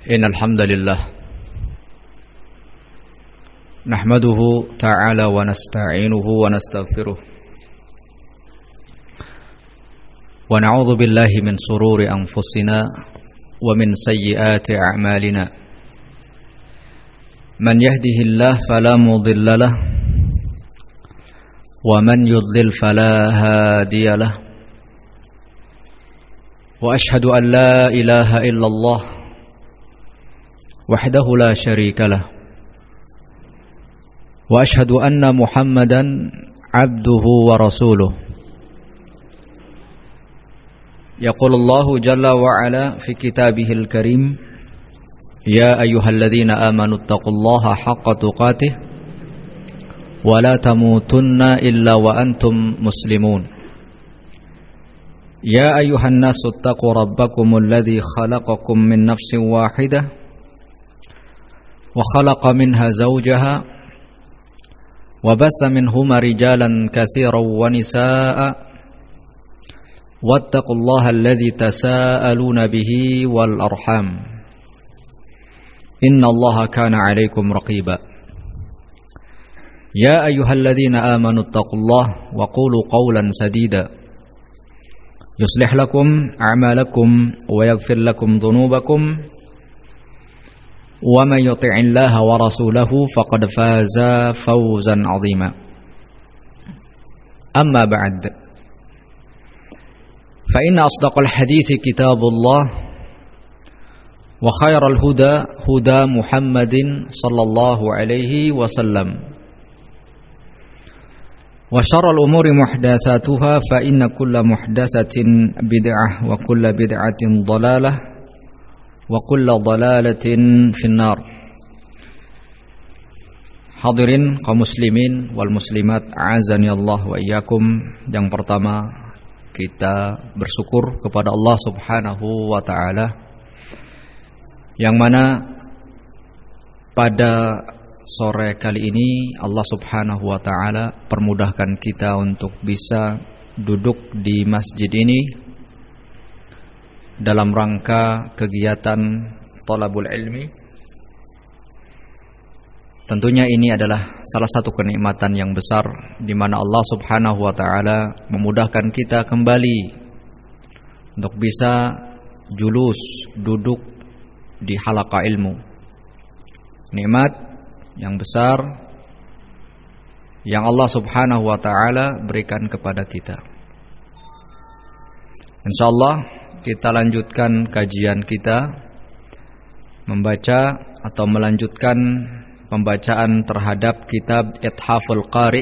Innal hamdalillah nahmaduhu ta'ala wa nasta'inuhu wa nastaghfiruh wa na'udzu billahi min sururi anfusina wa min sayyiati a'malina man yahdihillahu fala mudilla lahu wa man yudlil fala hadiya lahu wa ashhadu an la ilaha illallah وحده لا شريك له وأشهد أن محمدا عبده ورسوله يقول الله جل وعلا في كتابه الكريم يا أيها الذين آمنوا اتقوا الله حق تقاته ولا تموتن إلا وأنتم مسلمون يا أيها الناس اتقوا ربكم الذي خلقكم من نفس واحدة وخلق منها زوجها وبث منهما رجالا كثيرا ونساء واتقوا الله الذي تساءلون به والأرحام إن الله كان عليكم رقيبا يا أيها الذين آمنوا اتقوا الله وقولوا قولا سديدا يصلح لكم أعمالكم ويغفر لكم ذنوبكم ومن يطع الله ورسوله فقد فاز فوزا عظيما أما بعد فإن أصدق الحديث كتاب الله وخير الهدى هدى محمد صلى الله عليه وسلم وشر الأمور محدثاتها فإن كل محدثة بدعة وكل بدعة ضلالة wa kullu dhalalatin finnar. Hadirin kaum muslimin wal muslimat, a'azani Allah wa iyyakum. Yang pertama, kita bersyukur kepada Allah Subhanahu wa taala yang mana pada sore kali ini Allah Subhanahu wa taala permudahkan kita untuk bisa duduk di masjid ini dalam rangka kegiatan thalabul ilmi. Tentunya ini adalah salah satu kenikmatan yang besar di mana Allah Subhanahu wa taala memudahkan kita kembali untuk bisa julus, duduk di halaqah ilmu. Nikmat yang besar yang Allah Subhanahu wa taala berikan kepada kita. Insyaallah kita lanjutkan kajian kita, membaca atau melanjutkan pembacaan terhadap kitab Ithaful Qari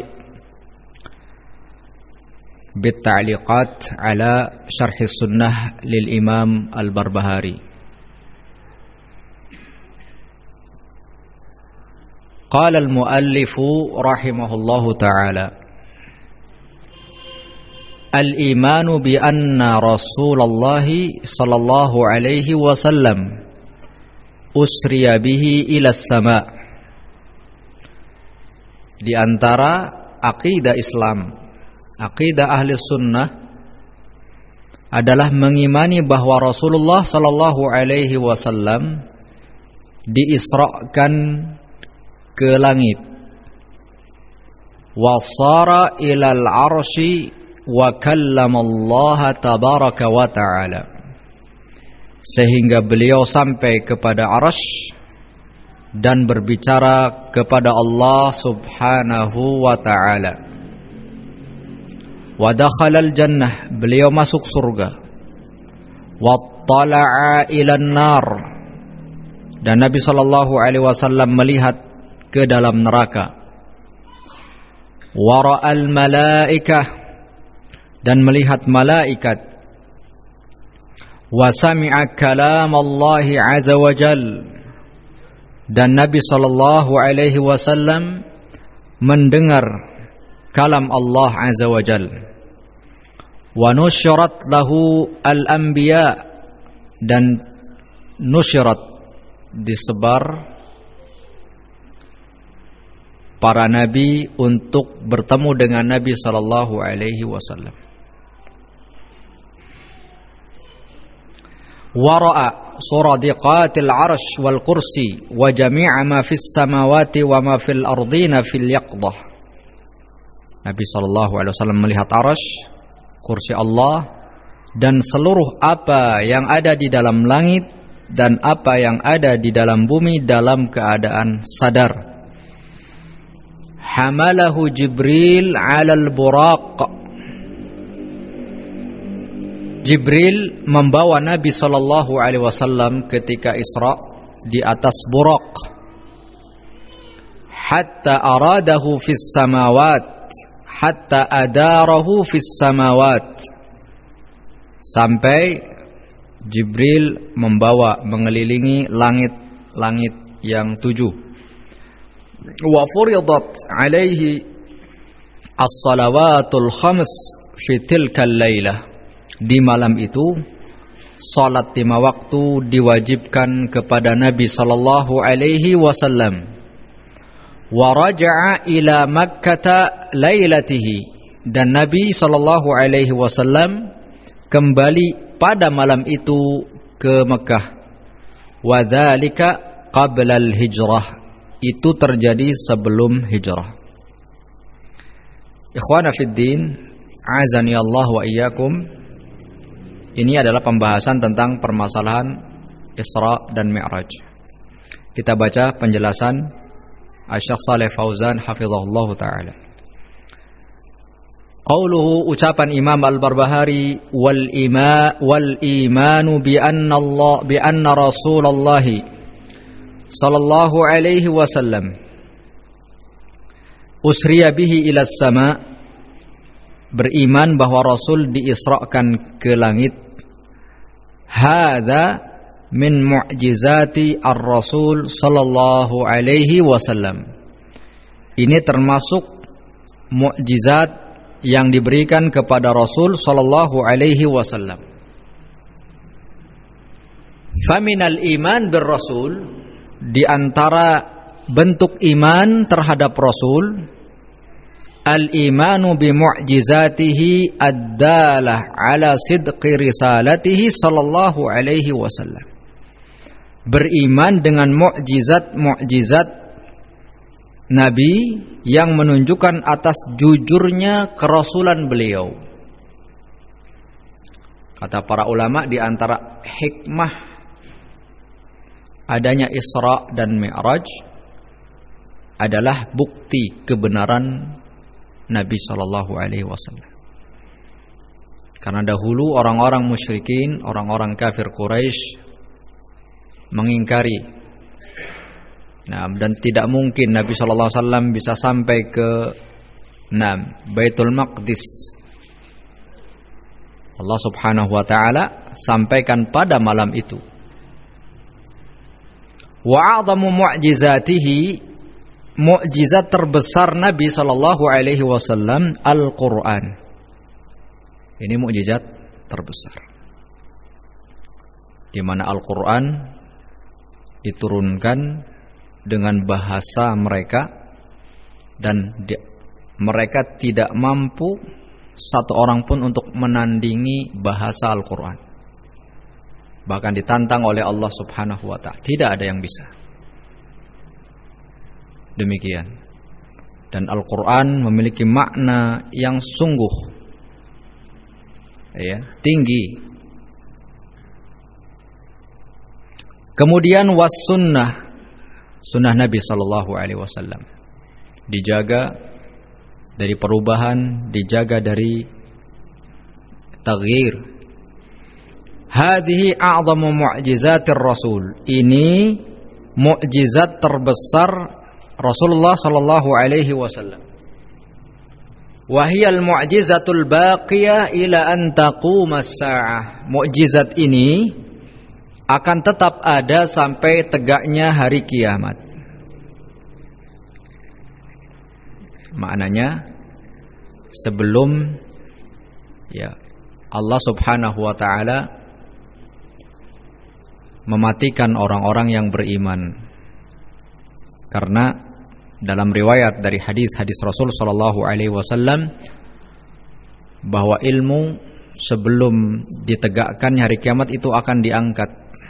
bit ta'liqat ala syarh sunnah lil Imam Al-Barbahari. Qala al-muallif rahimahullahu ta'ala: Al-imanu bi anna Rasulullah sallallahu alaihi wasallam usriya bihi ila sama. Di antara akidah Islam, akidah ahli sunnah adalah mengimani bahwa Rasulullah sallallahu alaihi wasallam diisrakan ke langit, wasara ilal arsy wa kallamallaha tabaraka wa ta'ala, sehingga beliau sampai kepada arsy dan berbicara kepada Allah Subhanahu wa ta'ala. Wa dakhalal jannah, beliau masuk surga. Wa tala'a ilan nar, dan Nabi sallallahu alaihi wasallam melihat ke dalam neraka. Wa ra'al malaikah, dan melihat malaikat. Wa sami'a kalam Allah azza wa jal, dan Nabi sallallahu alaihi wasallam mendengar kalam Allah azza wa jal. Wa nusyrat lahu al-anbiya, dan nusyrat disebar para nabi untuk bertemu dengan Nabi sallallahu alaihi wasallam. wara'a suradiqatil arsh wal kursi wa jami'a ma fis samawati wa ma fil ardina fil yaqdah. Nabi SAW melihat arsh, kursi Allah, dan seluruh apa yang ada di dalam langit dan apa yang ada di dalam bumi dalam keadaan sadar. Hamalahu Jibril 'alal buraq. Jibril membawa Nabi SAW ketika Isra di atas buraq. Hatta aradahu fis samawat, hatta adarahu fis samawat. Sampai Jibril membawa mengelilingi langit-langit yang 7. Wa furidat alaihi as-salawatul khams fi tilkal lailah. Di malam itu salat 5 waktu diwajibkan kepada Nabi sallallahu alaihi wasallam. Wa raja'a ila Makkah lailatihi, dan Nabi sallallahu alaihi wasallam kembali pada malam itu ke Mekah. Wa dzalika qabla al-hijrah, itu terjadi sebelum hijrah. Ikhwana fid din, azani Allah wa iyyakum. Ini adalah pembahasan tentang permasalahan Isra dan Mi'raj. Kita baca penjelasan Asy-Syaikh Shalih Fauzan hafizahullah taala. Qauluhu, ucapan Imam Al-Barbahari, wal imanu bi anna Rasulullah sallallahu alaihi wasallam usriya bihi ila sama, beriman bahwa Rasul diisrakan ke langit. Hadza min mu'jizati ar-Rasul sallallahu alaihi wasallam. Ini termasuk mukjizat yang diberikan kepada Rasul sallallahu alaihi wasallam. Faminal iman bir Rasul, di antara bentuk iman terhadap Rasul, al-imanu bi mu'jizatihi ad-dalah ala sidqi risalatihi sallallahu alaihi wasallam. Beriman dengan mukjizat-mukjizat Nabi yang menunjukkan atas jujurnya kerasulan beliau. Kata para ulama, di antara hikmah adanya Isra dan Mi'raj adalah bukti kebenaran Nabi sallallahu alaihi wasallam. Karena dahulu orang-orang musyrikin, orang-orang kafir Quraisy mengingkari. Dan tidak mungkin Nabi sallallahu alaihi wasallam bisa sampai ke Baitul Maqdis. Allah Subhanahu wa taala sampaikan pada malam itu. Wa 'adhamu mu'jizatihi, mukjizat terbesar Nabi sallallahu alaihi wasallam Al-Qur'an. Ini mukjizat terbesar, di mana Al-Qur'an diturunkan dengan bahasa mereka, dan mereka tidak mampu satu orang pun untuk menandingi bahasa Al-Qur'an. Bahkan ditantang oleh Allah Subhanahu wa ta'ala, tidak ada yang bisa. Demikian. Dan Al-Qur'an memiliki makna yang sungguh tinggi. Kemudian was sunnah Nabi sallallahu alaihi wasallam dijaga dari perubahan, dijaga dari taghyir. Hadhihi a'zamu mu'jizatir Rasul. Ini mukjizat terbesar Rasulullah sallallahu alaihi wasallam. Wa hiya al-mu'jizatul baqiyah ila an taqumas saa'ah. Mukjizat ini akan tetap ada sampai tegaknya hari kiamat. Maknanya sebelum Allah Subhanahu wa ta'ala mematikan orang-orang yang beriman. Karena dalam riwayat dari hadis-hadis Rasul sallallahu alaihi wasallam bahwa ilmu sebelum ditegakkannya hari kiamat itu akan diangkat,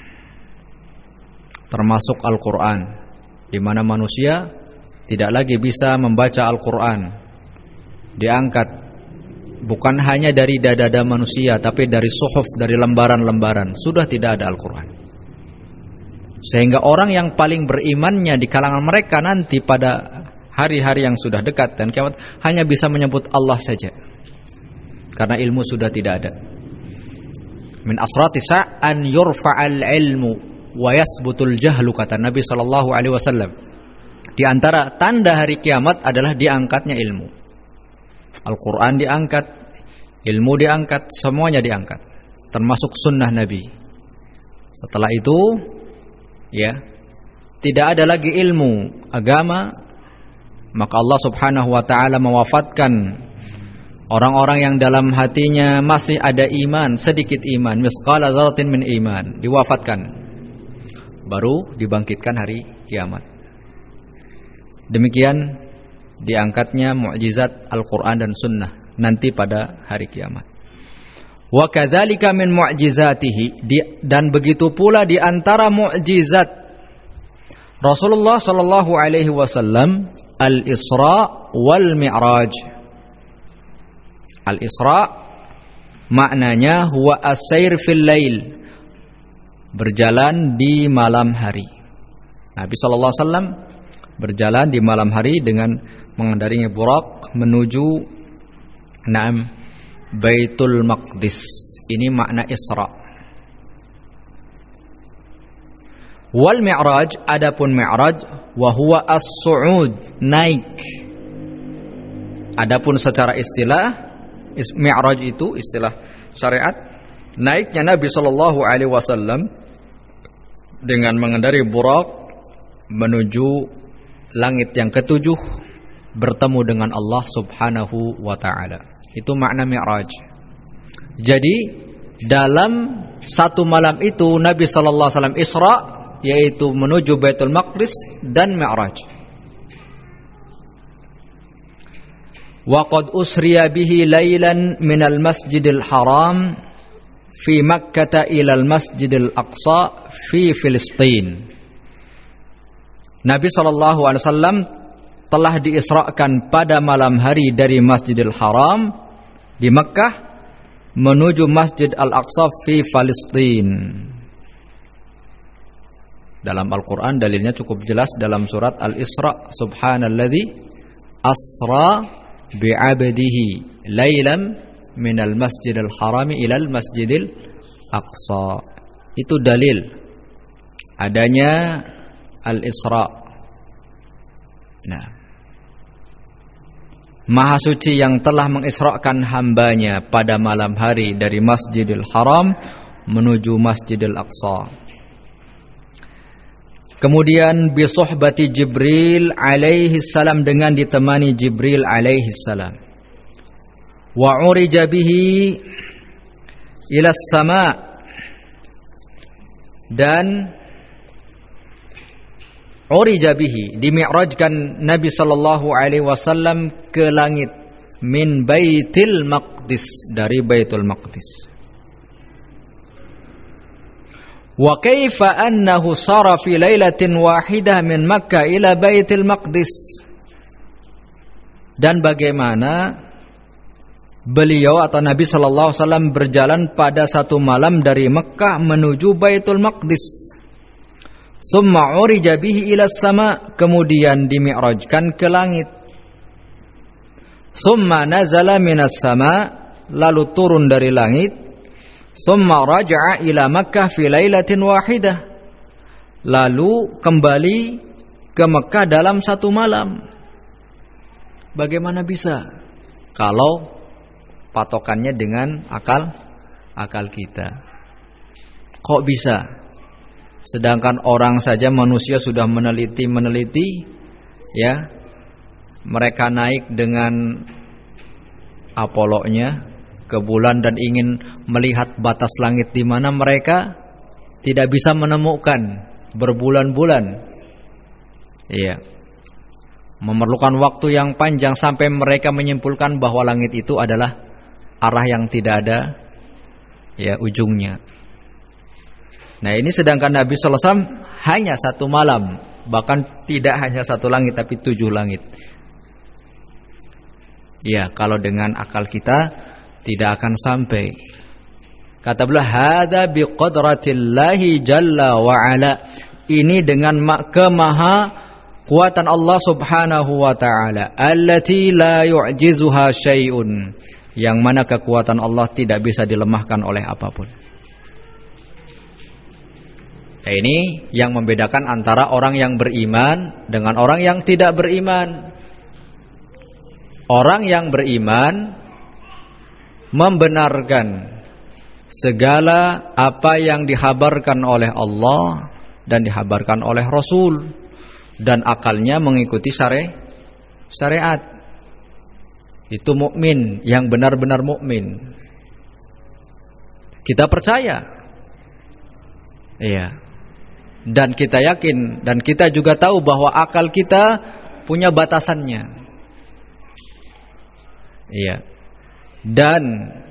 termasuk Al-Quran, di mana manusia tidak lagi bisa membaca Al-Quran. Diangkat bukan hanya dari dada manusia, tapi dari suhuf, dari lembaran-lembaran. Sudah tidak ada Al-Quran. Sehingga orang yang paling berimannya di kalangan mereka nanti pada hari-hari yang sudah dekat dan kiamat hanya bisa menyebut Allah saja, karena ilmu sudah tidak ada. Min asrati sa'an yurfa'al ilmu wa yathbutul jahlu, kata Nabi sallallahu alaihi wasallam. Di antara tanda hari kiamat adalah diangkatnya ilmu. Al-Quran diangkat, ilmu diangkat, semuanya diangkat, termasuk sunnah Nabi. Setelah itu, ya, tidak ada lagi ilmu agama, maka Allah Subhanahu wa taala mewafatkan orang-orang yang dalam hatinya masih ada iman, sedikit iman, misqala dzarratin min iman, diwafatkan. Baru dibangkitkan hari kiamat. Demikian diangkatnya mukjizat Al-Quran dan Sunnah nanti pada hari kiamat. Wa kadzalika min mu'jizatihi, dan begitu pula di antara mukjizat Rasulullah sallallahu alaihi wasallam al-Isra wal Mi'raj. Al-Isra maknanya huwa as-sair fil lail, berjalan di malam hari. Nabi sallallahu alaihi wasallam berjalan di malam hari dengan mengendarai burak menuju Baitul Maqdis. Ini makna Isra. Wal Mi'raj, adapun Mi'raj wa huwa as-su'ud, naik. Adapun secara istilah Mi'raj itu istilah syariat, naiknya Nabi sallallahu alaihi wasallam dengan mengendarai burak menuju langit yang ketujuh, bertemu dengan Allah Subhanahu wa taala. Itu makna Mi'raj. Jadi dalam satu malam itu Nabi sallallahu alaihi wasallam Isra, yaitu menuju Baitul Maqdis, dan Mi'raj. Wa qad usriya bihi lailan minal Masjidil Haram fi Makkah ila al-Masjidil Aqsa fi Filistin. Nabi sallallahu alaihi wasallam telah diisrakan pada malam hari dari Masjidil Haram di Makkah menuju Masjid Al-Aqsa fi Palestin. Dalam Al-Quran dalilnya cukup jelas dalam surat Al-Isra, subhanalladzi asra bi'abdihi lailan minal Masjidil Harami ilal Masjidil Aqsa. Itu dalil adanya Al-Isra. Nah, Maha Suci yang telah mengisrakan hambanya pada malam hari dari Masjidil Haram menuju Masjidil Aqsa. Kemudian bisuhbati Jibril alaihi salam, dengan ditemani Jibril alaihi salam. Wa urija bihi ila sama, dan urija bihi, dimi'rajkan Nabi sallallahu alaihi wasallam ke langit, min Baitul Maqdis, dari Baitul Maqdis. Wa kaifa annahu sara fi lailatin wahidah min Makkah ila Baitul Maqdis, dan bagaimana beliau atau Nabi sallallahu alaihi wasallam berjalan pada satu malam dari Mekah menuju Baitul Maqdis. Summa urija bihi ila sama, kemudian dimi'rajkan ke langit. Summa nazala minas sama, lalu turun dari langit. Summa raja'a ila Makkah fi lailatin wahidah, lalu kembali ke Mekah dalam satu malam. Bagaimana bisa kalau patokannya dengan akal kita? Kok bisa? Sedangkan orang saja, manusia sudah meneliti, ya, mereka naik dengan Apollo-nya ke bulan dan ingin melihat batas langit di mana, mereka tidak bisa menemukan berbulan-bulan. Iya. Memerlukan waktu yang panjang sampai mereka menyimpulkan bahwa langit itu adalah arah yang tidak ada ya ujungnya. Nah ini sedangkan Nabi sallallahu alaihi wasallam hanya satu malam, bahkan tidak hanya satu langit tapi 7 langit. Ya, kalau dengan akal kita tidak akan sampai. Kata beliau, hadza biqudratillahi jalla wa ala. Ini dengan kemaha kuatan Allah Subhanahu wa taala, allati la yu'jizuha syai'un. Yang mana kekuatan Allah tidak bisa dilemahkan oleh apapun. Nah, ini yang membedakan antara orang yang beriman dengan orang yang tidak beriman. Orang yang beriman membenarkan segala apa yang dihabarkan oleh Allah dan dihabarkan oleh Rasul, dan akalnya mengikuti syariat. Itu mukmin yang benar-benar mukmin. Kita percaya. Iya. Dan kita yakin dan kita juga tahu bahwa akal kita punya batasannya. Iya. Dan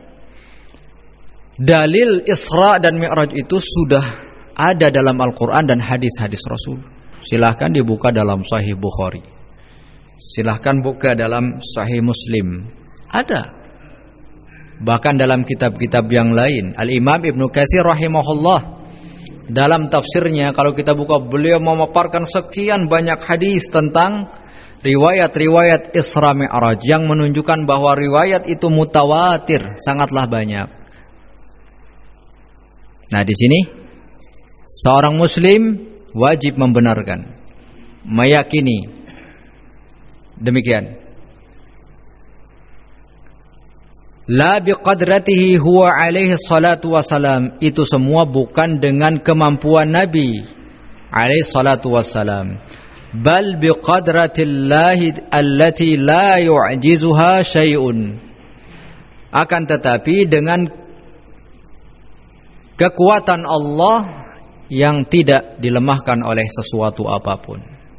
dalil Isra dan Mi'raj itu sudah ada dalam Al-Quran dan hadis-hadis Rasul. Silahkan dibuka dalam Sahih Bukhari, silahkan buka dalam Sahih Muslim. Ada. Bahkan dalam kitab-kitab yang lain. Al-Imam Ibnu Katsir rahimahullah, dalam tafsirnya kalau kita buka, beliau memaparkan sekian banyak hadis tentang riwayat-riwayat Isra Mi'raj yang menunjukkan bahwa riwayat itu mutawatir, sangatlah banyak. Nah, di sini seorang muslim wajib membenarkan, meyakini demikian. La biqadratihi huwa alaihi salatu wassalam. Itu semua bukan dengan kemampuan Nabi alaihi salatu wassalam. Bal biqadratillahi allati la yu'jizuha syai'un. Akan tetapi dengan kekuatan Allah yang tidak dilemahkan oleh sesuatu apapun.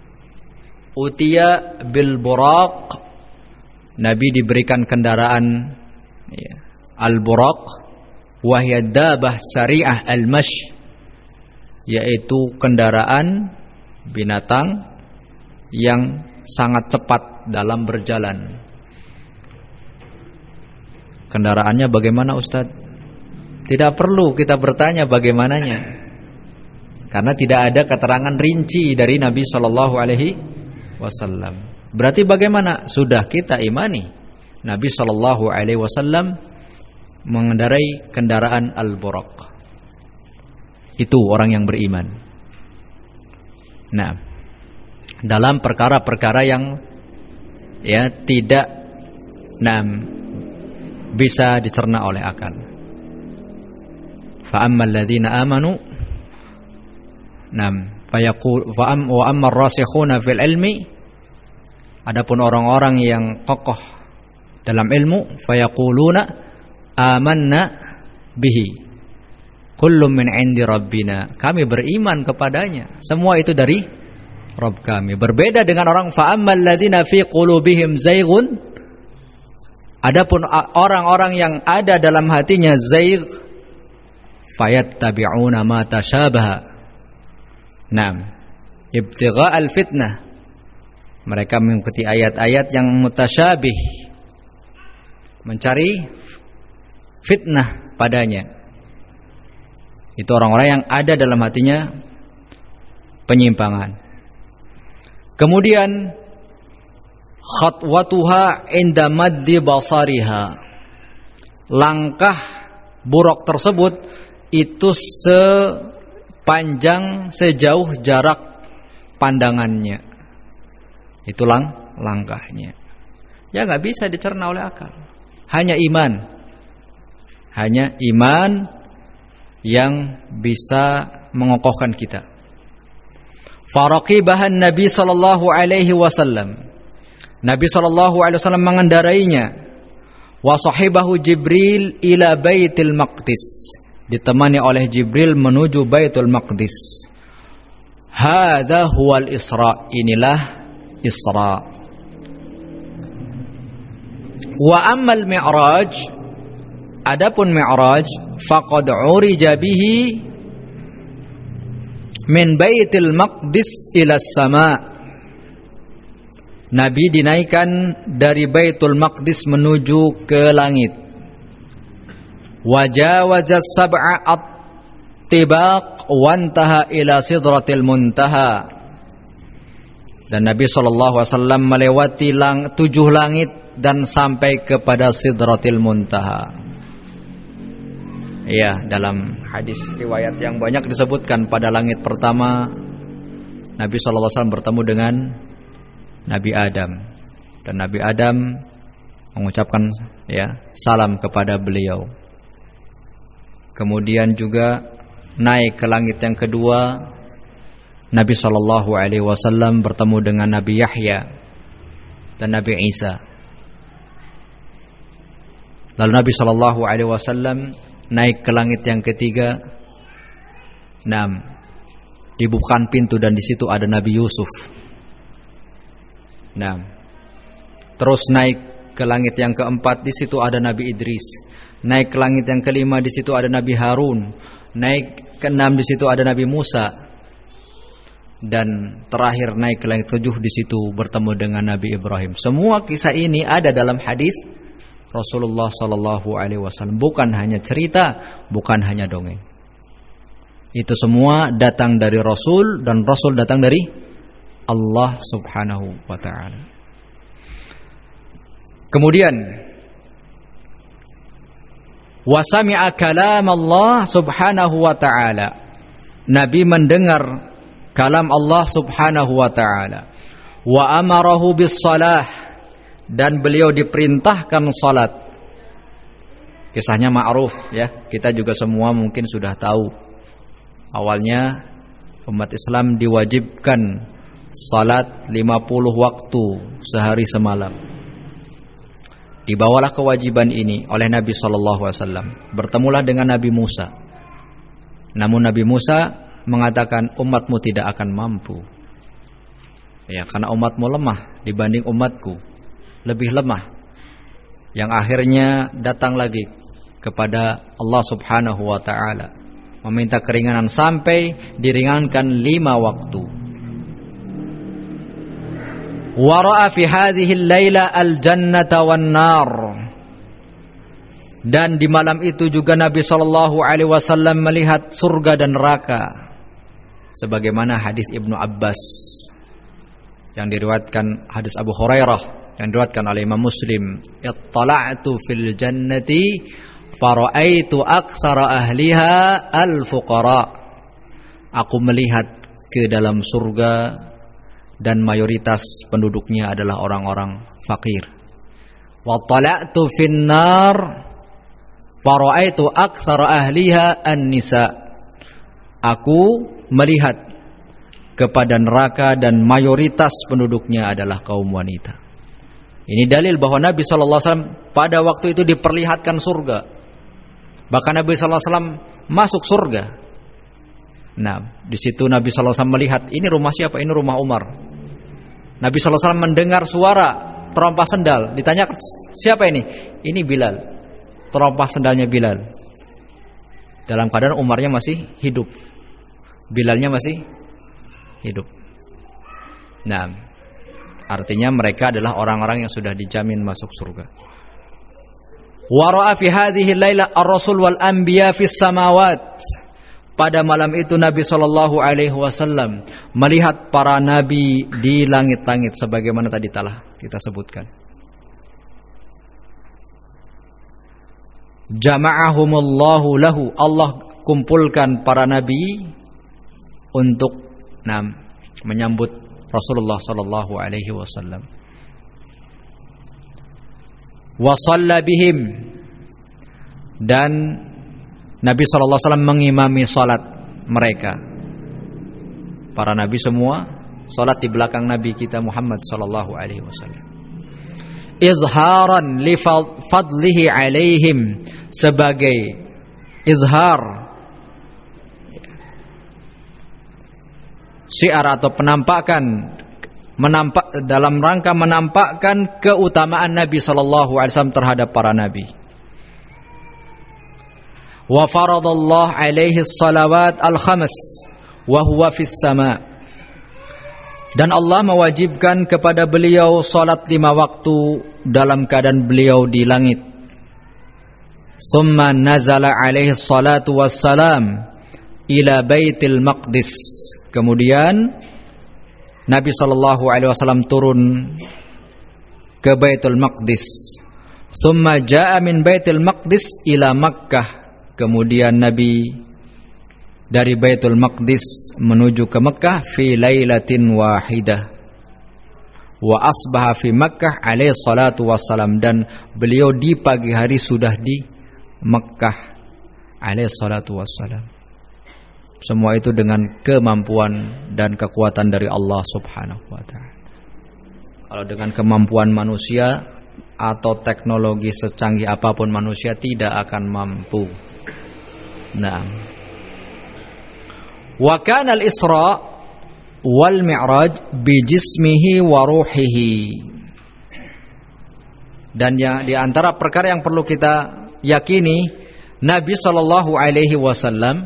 Utiya bil buraq. Nabi diberikan kendaraan, ya, al-buraq wa hiya dabah sari'ah al-mash, yaitu kendaraan binatang yang sangat cepat dalam berjalan. Kendaraannya bagaimana, Ustaz? Tidak perlu kita bertanya bagaimananya, karena tidak ada keterangan rinci dari Nabi Shallallahu Alaihi Wasallam. Berarti bagaimana? Sudah kita imani Nabi Shallallahu Alaihi Wasallam mengendarai kendaraan al-buraq. Itu orang yang beriman. Nah, dalam perkara-perkara yang ya tidak bisa dicerna oleh akal. Fa ammal ladzina amanu wa amma ar-rasikhuna fil ilmi. Adapun orang-orang yang kokoh dalam ilmu, fayaquluna amanna bihi kullun min 'indi rabbina. Kami beriman kepadanya, semua itu dari Rabb kami. Berbeda dengan orang fa ammal ladzina fi qulubihim zayghun. Adapun orang-orang yang ada dalam hatinya zaigh, fayattabi'una ma tashabaha. Naam, ibtigha'al fitnah. Mereka mengikuti ayat-ayat yang mutasyabih, mencari fitnah padanya. Itu orang-orang yang ada dalam hatinya penyimpangan. Kemudian khatwatuha inda maddi basariha. Langkah buruk tersebut itu sepanjang sejauh jarak pandangannya. Itu langkahnya. Ya gak bisa dicerna oleh akal. Hanya iman. Hanya iman yang bisa mengokohkan kita. Faraqibahan Nabi sallallahu alaihi wasallam. Nabi sallallahu alaihi wasallam mengendarainya. Wa sahibahu Jibril ila Baitul Maqdis. Ditemani oleh Jibril menuju Baitul Maqdis. Hadza huwal Isra. Inilah Isra. Wa ammal Mi'raj. Adapun Mi'raj faqad urija bihi min Baitul Maqdis ila as-sama'. Nabi dinaikkan dari Baitul Maqdis menuju ke langit. Wajawaza sab'a at-tibaq wantaha ila sidratil muntaha. Dan Nabi SAW melewati 7 langit dan sampai kepada sidratil muntaha. Ya, dalam hadis riwayat yang banyak disebutkan pada langit pertama Nabi SAW bertemu dengan Nabi Adam, dan Nabi Adam mengucapkan salam kepada beliau. Kemudian juga naik ke langit yang kedua, Nabi SAW bertemu dengan Nabi Yahya dan Nabi Isa. Lalu Nabi SAW naik ke langit yang ketiga. Dibukakan pintu dan di situ ada Nabi Yusuf. Terus naik ke langit yang keempat, di situ ada Nabi Idris. Naik ke langit yang kelima, di situ ada Nabi Harun. Naik ke 6, di situ ada Nabi Musa. Dan terakhir naik ke langit ke-7, di situ bertemu dengan Nabi Ibrahim. Semua kisah ini ada dalam hadis Rasulullah SAW. Bukan hanya cerita, bukan hanya dongeng. Itu semua datang dari Rasul, dan Rasul datang dari Allah Subhanahu wa ta'ala. Kemudian wa sami'a kalam Allah Subhanahu wa ta'ala. Nabi mendengar kalam Allah Subhanahu wa ta'ala. Wa amarahu bis salah, dan beliau diperintahkan salat. Kisahnya ma'ruf ya, kita juga semua mungkin sudah tahu. Awalnya umat Islam diwajibkan salat 50 waktu sehari semalam. Dibawalah kewajiban ini oleh Nabi SAW. Bertemulah dengan Nabi Musa. Namun Nabi Musa mengatakan, umatmu tidak akan mampu. Ya, karena umatmu lemah dibanding umatku, lebih lemah. Yang akhirnya datang lagi kepada Allah Subhanahu wa ta'ala, meminta keringanan sampai diringankan 5 waktu. Wa ra'a fi hadhihi al-laila al-jannata wan-nar. Dan di malam itu juga Nabi SAW melihat surga dan neraka. Sebagaimana hadis Ibnu Abbas yang diriwayatkan, hadis Abu Hurairah yang diriwayatkan oleh Imam Muslim, ittala'tu fil jannati fara'aitu aktsara ahliha al-fuqara. Aku melihat ke dalam surga dan mayoritas penduduknya adalah orang-orang fakir. Wa tala'tu fin nar fara'aitu aktsara ahliha an-nisa. Aku melihat kepada neraka dan mayoritas penduduknya adalah kaum wanita. Ini dalil bahwa Nabi SAW pada waktu itu diperlihatkan surga. Bahkan Nabi SAW masuk surga. Nah, di situ Nabi SAW melihat, ini rumah siapa? Ini rumah Umar. Nabi SAW mendengar suara terompah sendal. Ditanya, siapa ini? Ini Bilal. Terompah sendalnya Bilal. Dalam keadaan Umarnya masih hidup, Bilalnya masih hidup. Nah, artinya mereka adalah orang-orang yang sudah dijamin masuk surga. Wa ra'a fi hadhihi al-laila ar-rasul wal anbiya fis samawat. Pada malam itu Nabi SAW melihat para nabi di langit-langit, sebagaimana tadi telah kita sebutkan. Jama'ahumullahu lahu. Allah kumpulkan para nabi untuk menyambut Rasulullah sallallahu alaihi wasallam. Wa shalla bihim, dan Nabi sallallahu alaihi wasallam mengimami salat mereka. Para nabi semua salat di belakang Nabi kita Muhammad sallallahu alaihi wasallam. Izharan li fadlihi alaihim, sebagai izhar, syiar atau penampakan, dalam rangka menampakkan keutamaan Nabi SAW terhadap para nabi. Wa faradallahu alaihi salawat al-khams wa huwa fis sama'. Dan Allah mewajibkan kepada beliau salat 5 waktu dalam keadaan beliau di langit. Thumma nazala alaihi salatu wassalam ila Baitul Maqdis. Kemudian Nabi SAW turun ke Baitul Maqdis. Thumma jaa min Baitul Maqdis ila Makkah. Kemudian Nabi dari Baitul Maqdis menuju ke Makkah fi lailatin wahidah. Wa asbaha fi Makkah alaihi salatu wassalam, dan beliau di pagi hari sudah di Makkah alaihi salatu wassalam. Semua itu dengan kemampuan dan kekuatan dari Allah Subhanahu wa ta'ala. Kalau dengan kemampuan manusia atau teknologi secanggih apapun manusia tidak akan mampu. Nah, wa kana al-Isra wal Mi'raj bi jismihi wa ruhihi. Dan yang di antara perkara yang perlu kita yakini, Nabi sallallahu alaihi wasallam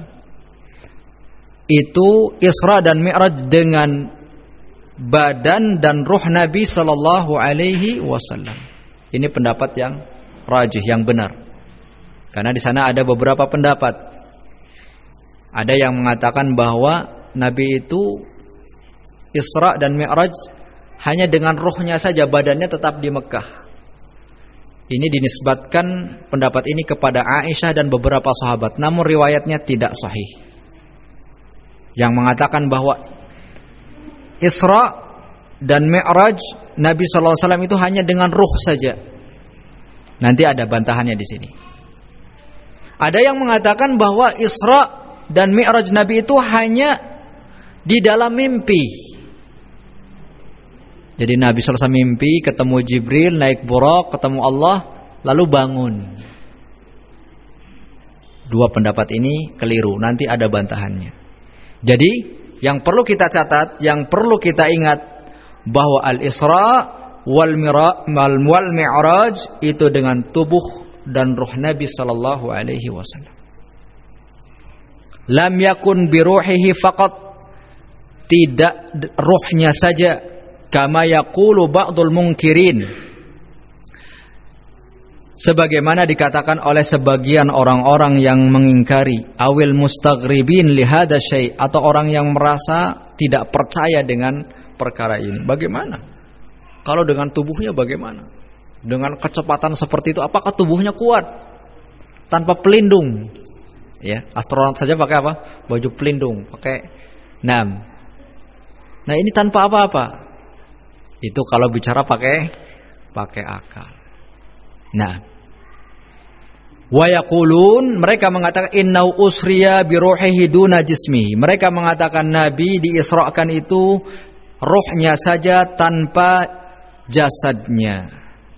itu Isra dan Mi'raj dengan badan dan ruh Nabi sallallahu alaihi wasallam. Ini pendapat yang rajih, yang benar. Karena di sana ada beberapa pendapat. Ada yang mengatakan bahwa Nabi itu Isra dan Mi'raj hanya dengan ruhnya saja, badannya tetap di Mekah. Ini dinisbatkan pendapat ini kepada Aisyah dan beberapa sahabat, namun riwayatnya tidak sahih. Yang mengatakan bahwa Isra dan Mi'raj Nabi SAW itu hanya dengan ruh saja. Nanti ada bantahannya di sini. Ada yang mengatakan bahwa Isra dan Mi'raj Nabi itu hanya di dalam mimpi. Jadi Nabi SAW mimpi, ketemu Jibril, naik Buraq, ketemu Allah, lalu bangun. Dua pendapat ini keliru, nanti ada bantahannya. Jadi yang perlu kita catat, yang perlu kita ingat, bahwa Al-Isra wal Mi'raj itu dengan tubuh dan ruh Nabi sallallahu alaihi wasallam. Lam yakun bi ruhihi faqat, tidak ruhnya saja, kama yaqulu ba'dul munkirin, sebagaimana dikatakan oleh sebagian orang-orang yang mengingkari, awil mustaghribin li hadza syai', atau orang yang merasa tidak percaya dengan perkara ini. Bagaimana? Kalau dengan tubuhnya bagaimana? Dengan kecepatan seperti itu, apakah tubuhnya kuat? Tanpa pelindung. Ya, astronot saja pakai apa? Baju pelindung, pakai nam. Nah, ini tanpa apa-apa. Itu kalau bicara pakai akal. Nah, wa yaqulun, mereka mengatakan innau usriya bi ruhihi duna jismihi. Mereka mengatakan Nabi diisrakan itu ruhnya saja tanpa jasadnya.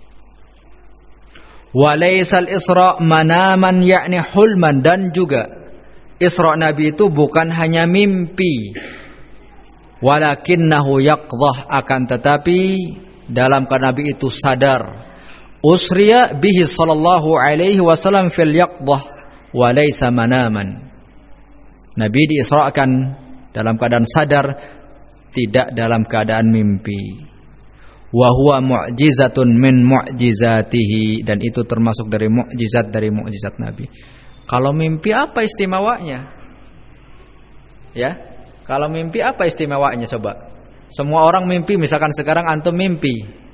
Wa laysal isra manaman yakni hulman, dan juga Isra Nabi itu bukan hanya mimpi, walakinnahu yaqdhah, akan tetapi dalam Nabi itu sadar. Usriya bihi sallallahu alaihi wasallam fil yaqdhah wa laysa manaman. Nabi diisrakan dalam keadaan sadar, tidak dalam keadaan mimpi. Wa huwa mu'jizatun min mu'jizatihi, dan itu termasuk dari mukjizat Nabi. Kalau mimpi apa istimewanya? Ya, kalau mimpi apa istimewanya coba? Semua orang mimpi, misalkan sekarang antum mimpi,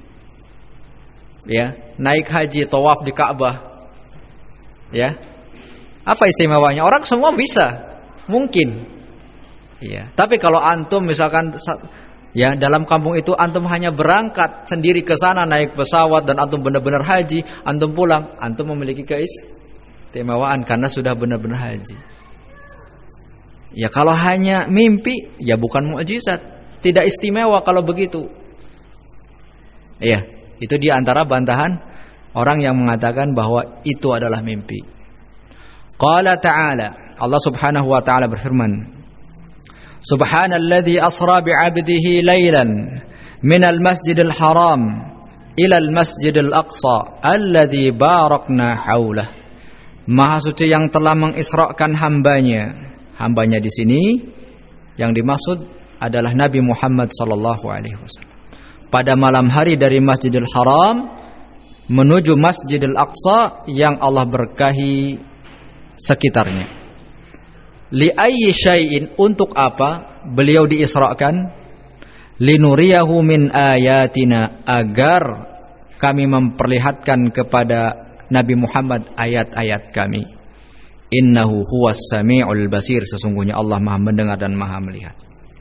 ya, naik haji, tawaf di Ka'bah, ya, apa istimewanya? Orang semua bisa, mungkin, ya. Tapi kalau antum misalkan, ya, dalam kampung itu antum hanya berangkat sendiri ke sana, naik pesawat, dan antum benar-benar haji, antum pulang, antum memiliki keistimewaan karena sudah benar-benar haji. Ya, kalau hanya mimpi, ya bukan mukjizat, tidak istimewa kalau begitu. Ya, itu di antara bantahan orang yang mengatakan bahwa itu adalah mimpi. Qala ta'ala, Allah Subhanahu wa ta'ala berfirman, Subhanalladzi asra bi'abdihi laylan minal masjidil haram ilal masjidil aqsa alladzi barakna haulah Maha suci yang telah mengisrakan hambanya. Hambanya di sini yang dimaksud adalah Nabi Muhammad sallallahu alaihi wasallam. Pada malam hari dari Masjidil Haram menuju Masjidil Aqsa yang Allah berkahi sekitarnya. Li ayyi syai'in, untuk apa beliau diisrakan? Linuriyahu min ayatina, agar kami memperlihatkan kepada Nabi Muhammad ayat-ayat kami. Innahu huwas sami'ul basir, sesungguhnya Allah Maha mendengar dan Maha melihat.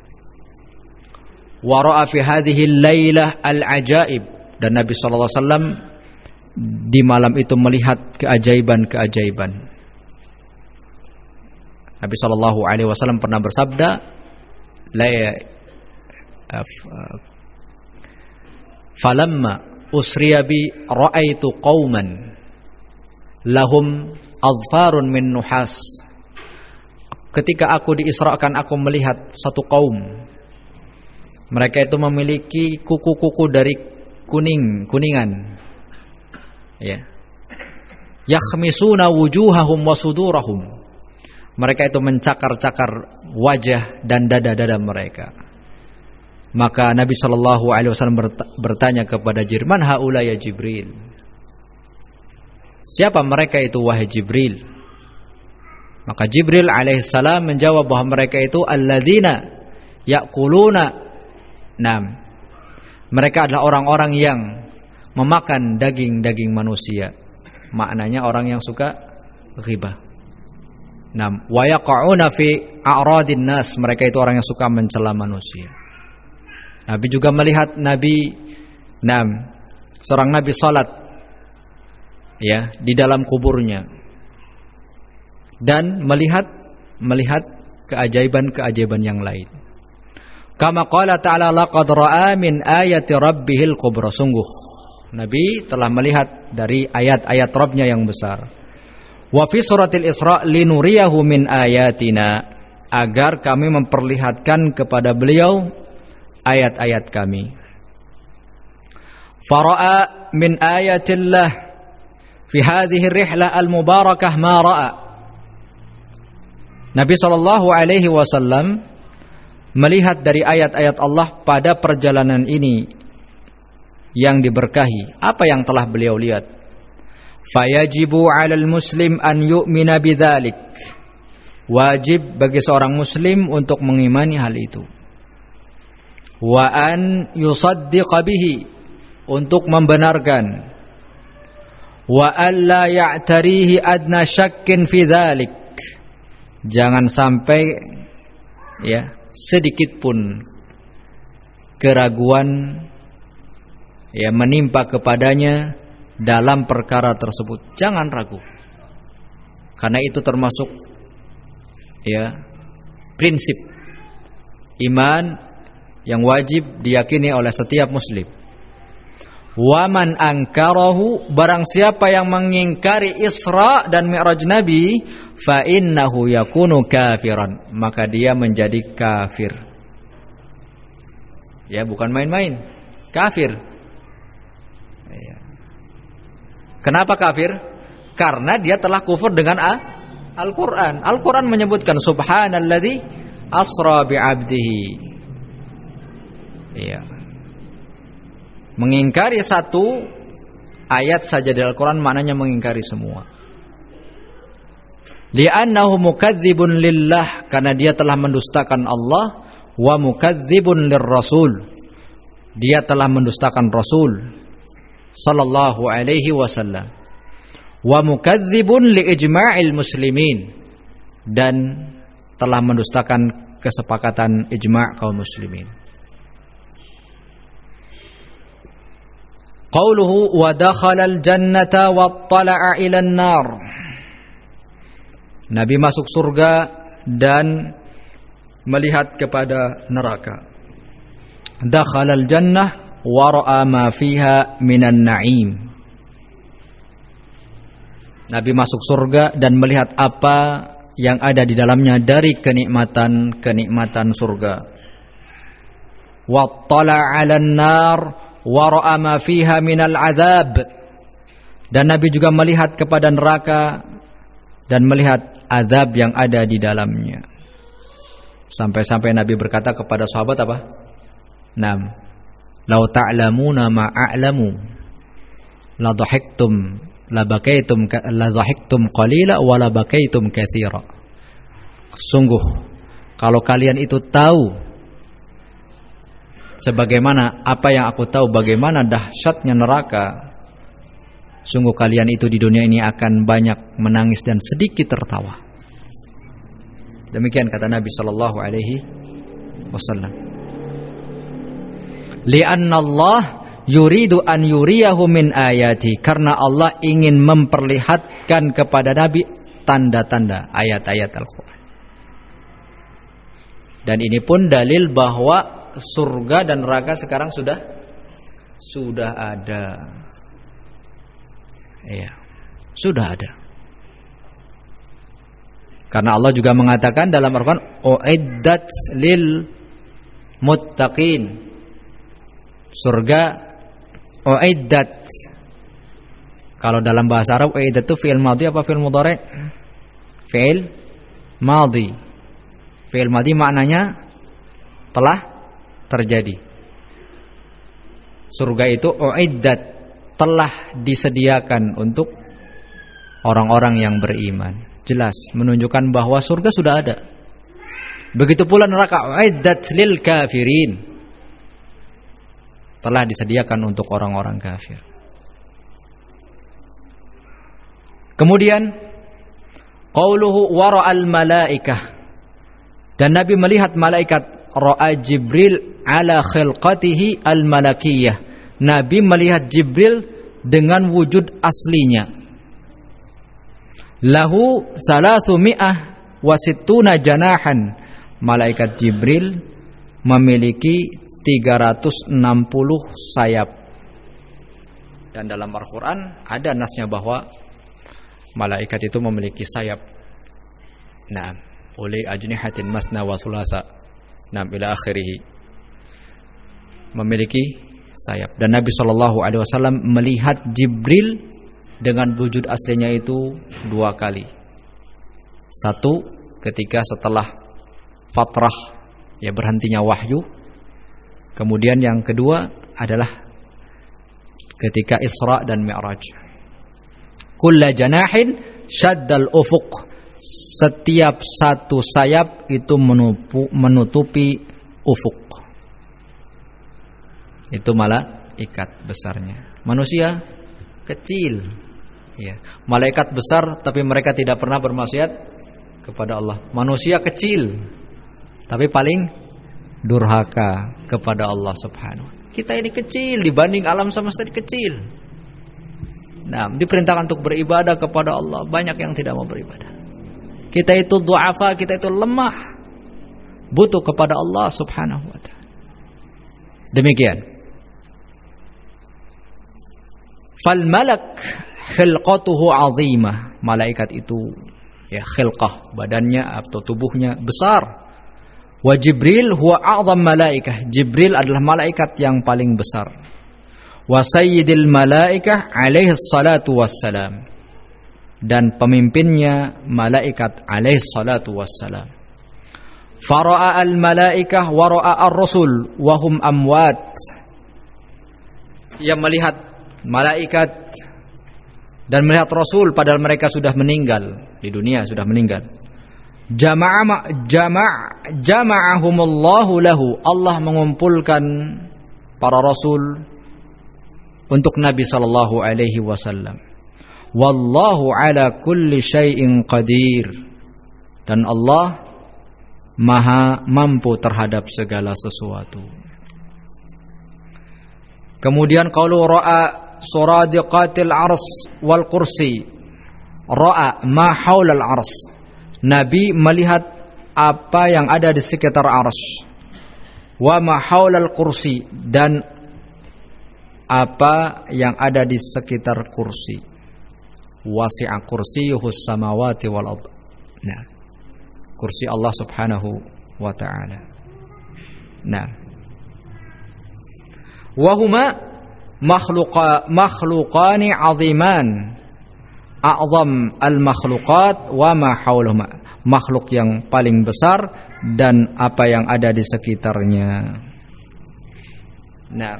Wa ra'a fi hadhihi al-lailah al-ajaib, dan Nabi sallallahu alaihi wasallam di malam itu melihat keajaiban-keajaiban. Nabi sallallahu alaihi wasallam pernah bersabda, falamma usriya bi ra'aitu qauman lahum adfarun min nuhas. Ketika aku diisrakan, aku melihat satu kaum, mereka itu memiliki kuku-kuku dari kuningan, ya. Yakhmisuna wujuhahum wa sudurahum, mereka itu mencakar-cakar wajah dan dada-dada mereka. Maka Nabi sallallahu alaihi wasallam bertanya kepada Jibril, "Man haula ya Jibril?" Siapa mereka itu wahai Jibril? Maka Jibril alaihissalam menjawab bahwa mereka itu alladzina ya'kuluna. Naam. Mereka adalah orang-orang yang memakan daging-daging manusia. Maknanya orang yang suka ghibah. Naam, wa yaqa'una fi a'radin nas, mereka itu orang yang suka mencela manusia. Nabi juga melihat seorang nabi salat, ya, di dalam kuburnya, dan melihat keajaiban-keajaiban yang lain. Kama qala ta'ala laqad ra'a min ayati rabbihil kubra, sungguh Nabi telah melihat dari ayat-ayat Rabbnya yang besar. Wa fi suratil Isra linuriyahu min ayatina, agar kami memperlihatkan kepada beliau ayat-ayat kami. Fara'a min ayatillah fi hadhihi rihlah al-mubarakah ma ra'a. Nabi sallallahu alaihi wasallam melihat dari ayat-ayat Allah pada perjalanan ini yang diberkahi. Apa yang telah beliau lihat? Fayajibu 'alal muslim an yu'mina bidzalik. Wajib bagi seorang muslim untuk mengimani hal itu. Wa an yusaddiqa bihi, untuk membenarkan. Wa alla ya'tarihi adna syakkin fi dzalik, jangan sampai ya sedikit pun keraguan ya menimpa kepadanya dalam perkara tersebut. Jangan ragu, karena itu termasuk ya prinsip iman yang wajib diyakini oleh setiap muslim. Waman angkarahu, barang siapa yang mengingkari Isra dan Mi'raj Nabi, fa innahu yakunu kafiran, maka dia menjadi kafir. Ya, bukan main-main, kafir. Ya. Kenapa kafir? Karena dia telah kufur dengan Al-Quran. Al-Quran menyebutkan subhanalladzi asra bi'abdihi. Ya. Mengingkari satu ayat saja dari Al-Quran maknanya mengingkari semua. Li'annahu mukadzibun lillah, karena dia telah mendustakan Allah, wa mukadzibun lirrasul, dia telah mendustakan Rasul sallallahu alaihi wasallam, wa mukadzibun liijma'il muslimin, dan telah mendustakan kesepakatan ijma' kaum muslimin. Qauluhu wa dakhalal jannata wa tala'a ilan nar, Nabi masuk surga dan melihat kepada neraka. Dakhalal jannah wa ra'a ma fiha minan na'im, Nabi masuk surga dan melihat apa yang ada di dalamnya dari kenikmatan surga. Wa tala'a 'alan nar wa ra'a ma fiha minal 'adzab, dan Nabi juga melihat kepada neraka dan melihat azab yang ada di dalamnya. Sampai-sampai Nabi berkata kepada sahabat apa? Naam, "Lau ta'lamuna ma a'lamu la dhahiktum qalila wa la bakaitum katsira." Sungguh kalau kalian itu tahu sebagaimana apa yang aku tahu, bagaimana dahsyatnya neraka, sungguh kalian itu di dunia ini akan banyak menangis dan sedikit tertawa. Demikian kata Nabi sallallahu alaihi wasallam. Li'anna Allah yuridu an yuriyahu min ayati, karena Allah ingin memperlihatkan kepada Nabi tanda-tanda ayat-ayat Al-Qur'an. Dan ini pun dalil bahwa surga dan neraka sekarang sudah ada. Iya, sudah ada. Karena Allah juga mengatakan dalam Al-Qur'an, "Uiddat lil muttaqin." Surga uiddat. Kalau dalam bahasa Arab uiddat itu fi'il madhi apa fi'il mudhari'? Fi'il madhi. Fi'il madhi maknanya telah terjadi. Surga itu uiddat, telah disediakan untuk orang-orang yang beriman. Jelas menunjukkan bahwa surga sudah ada. Begitu pula neraka, uiddat lil kafirin, telah disediakan untuk orang-orang kafir. Kemudian qauluhu wara'al malaikah, dan Nabi melihat malaikat. Ra'a Jibril ala khilqatihi al-malakiyah, Nabi melihat Jibril dengan wujud aslinya. Lahu 360 janahan, malaikat Jibril memiliki 360 sayap. Dan dalam Al-Quran ada nasnya bahwa malaikat itu memiliki sayap. Nah, uli ajnihatin masna wa sulasa, nah ila akhirih, memiliki sayap. Dan Nabi SAW melihat Jibril dengan wujud aslinya itu 2 kali. Satu ketika setelah fatrah, ya berhentinya wahyu. Kemudian yang kedua adalah ketika Isra dan Mi'raj. Kulla janahin syaddal ufuq, setiap satu sayap itu menutupi ufuk. Itu malaikat besarnya. Manusia kecil, ya. Malaikat besar tapi mereka tidak pernah bermaksiat kepada Allah. Manusia kecil tapi paling durhaka kepada Allah Subhanahu. Kita ini kecil dibanding alam semesta, kecil. Nah, diperintahkan untuk beribadah kepada Allah, banyak yang tidak mau beribadah. Kita itu du'afa, kita itu lemah, butuh kepada Allah Subhanahu wa ta'ala. Demikian. Fal malak khilqatuhu 'azimah, malaikat itu ya khilqah, badannya atau tubuhnya besar. Wa Jibril huwa a'zam malaikah, Jibril adalah malaikat yang paling besar. Wa sayyidil malaikah alaihi salatu wassalam, dan pemimpinnya malaikat alaihi salatu wassalam. Fara'a al malaikah wa ra'a ar-rusul wa hum amwat, ia melihat malaikat dan melihat rasul padahal mereka sudah meninggal di dunia, sudah meninggal. Jama'ahumullahu lahu, Allah mengumpulkan para rasul untuk Nabi sallallahu alaihi wasallam. Wallahu ala kulli syai'in qadir, dan Allah maha mampu terhadap segala sesuatu. Kemudian qalu ra'a suradiqatil ars wal kursi, ra'a ma haulal ars, Nabi melihat apa yang ada di sekitar arsy, wa ma haulal kursi, dan apa yang ada di sekitar kursi. Wasi'a kursiyuhus samawati wal ardh. Nah, kursi Allah Subhanahu wa ta'ala. Nah, wa huma makhluqani 'aziman, a'zam al-makhluqat wa ma haulahuma, makhluk yang paling besar dan apa yang ada di sekitarnya. Nah,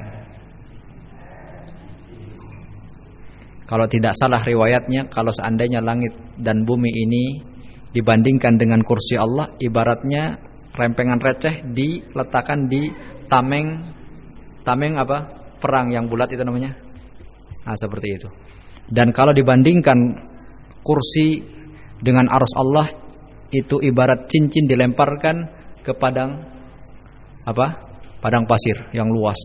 kalau tidak salah riwayatnya, kalau seandainya langit dan bumi ini dibandingkan dengan kursi Allah, ibaratnya rempengan receh diletakkan di tameng apa? Perang yang bulat itu namanya. Nah, seperti itu. Dan kalau dibandingkan kursi dengan arsy Allah, itu ibarat cincin dilemparkan ke padang apa? Padang pasir yang luas.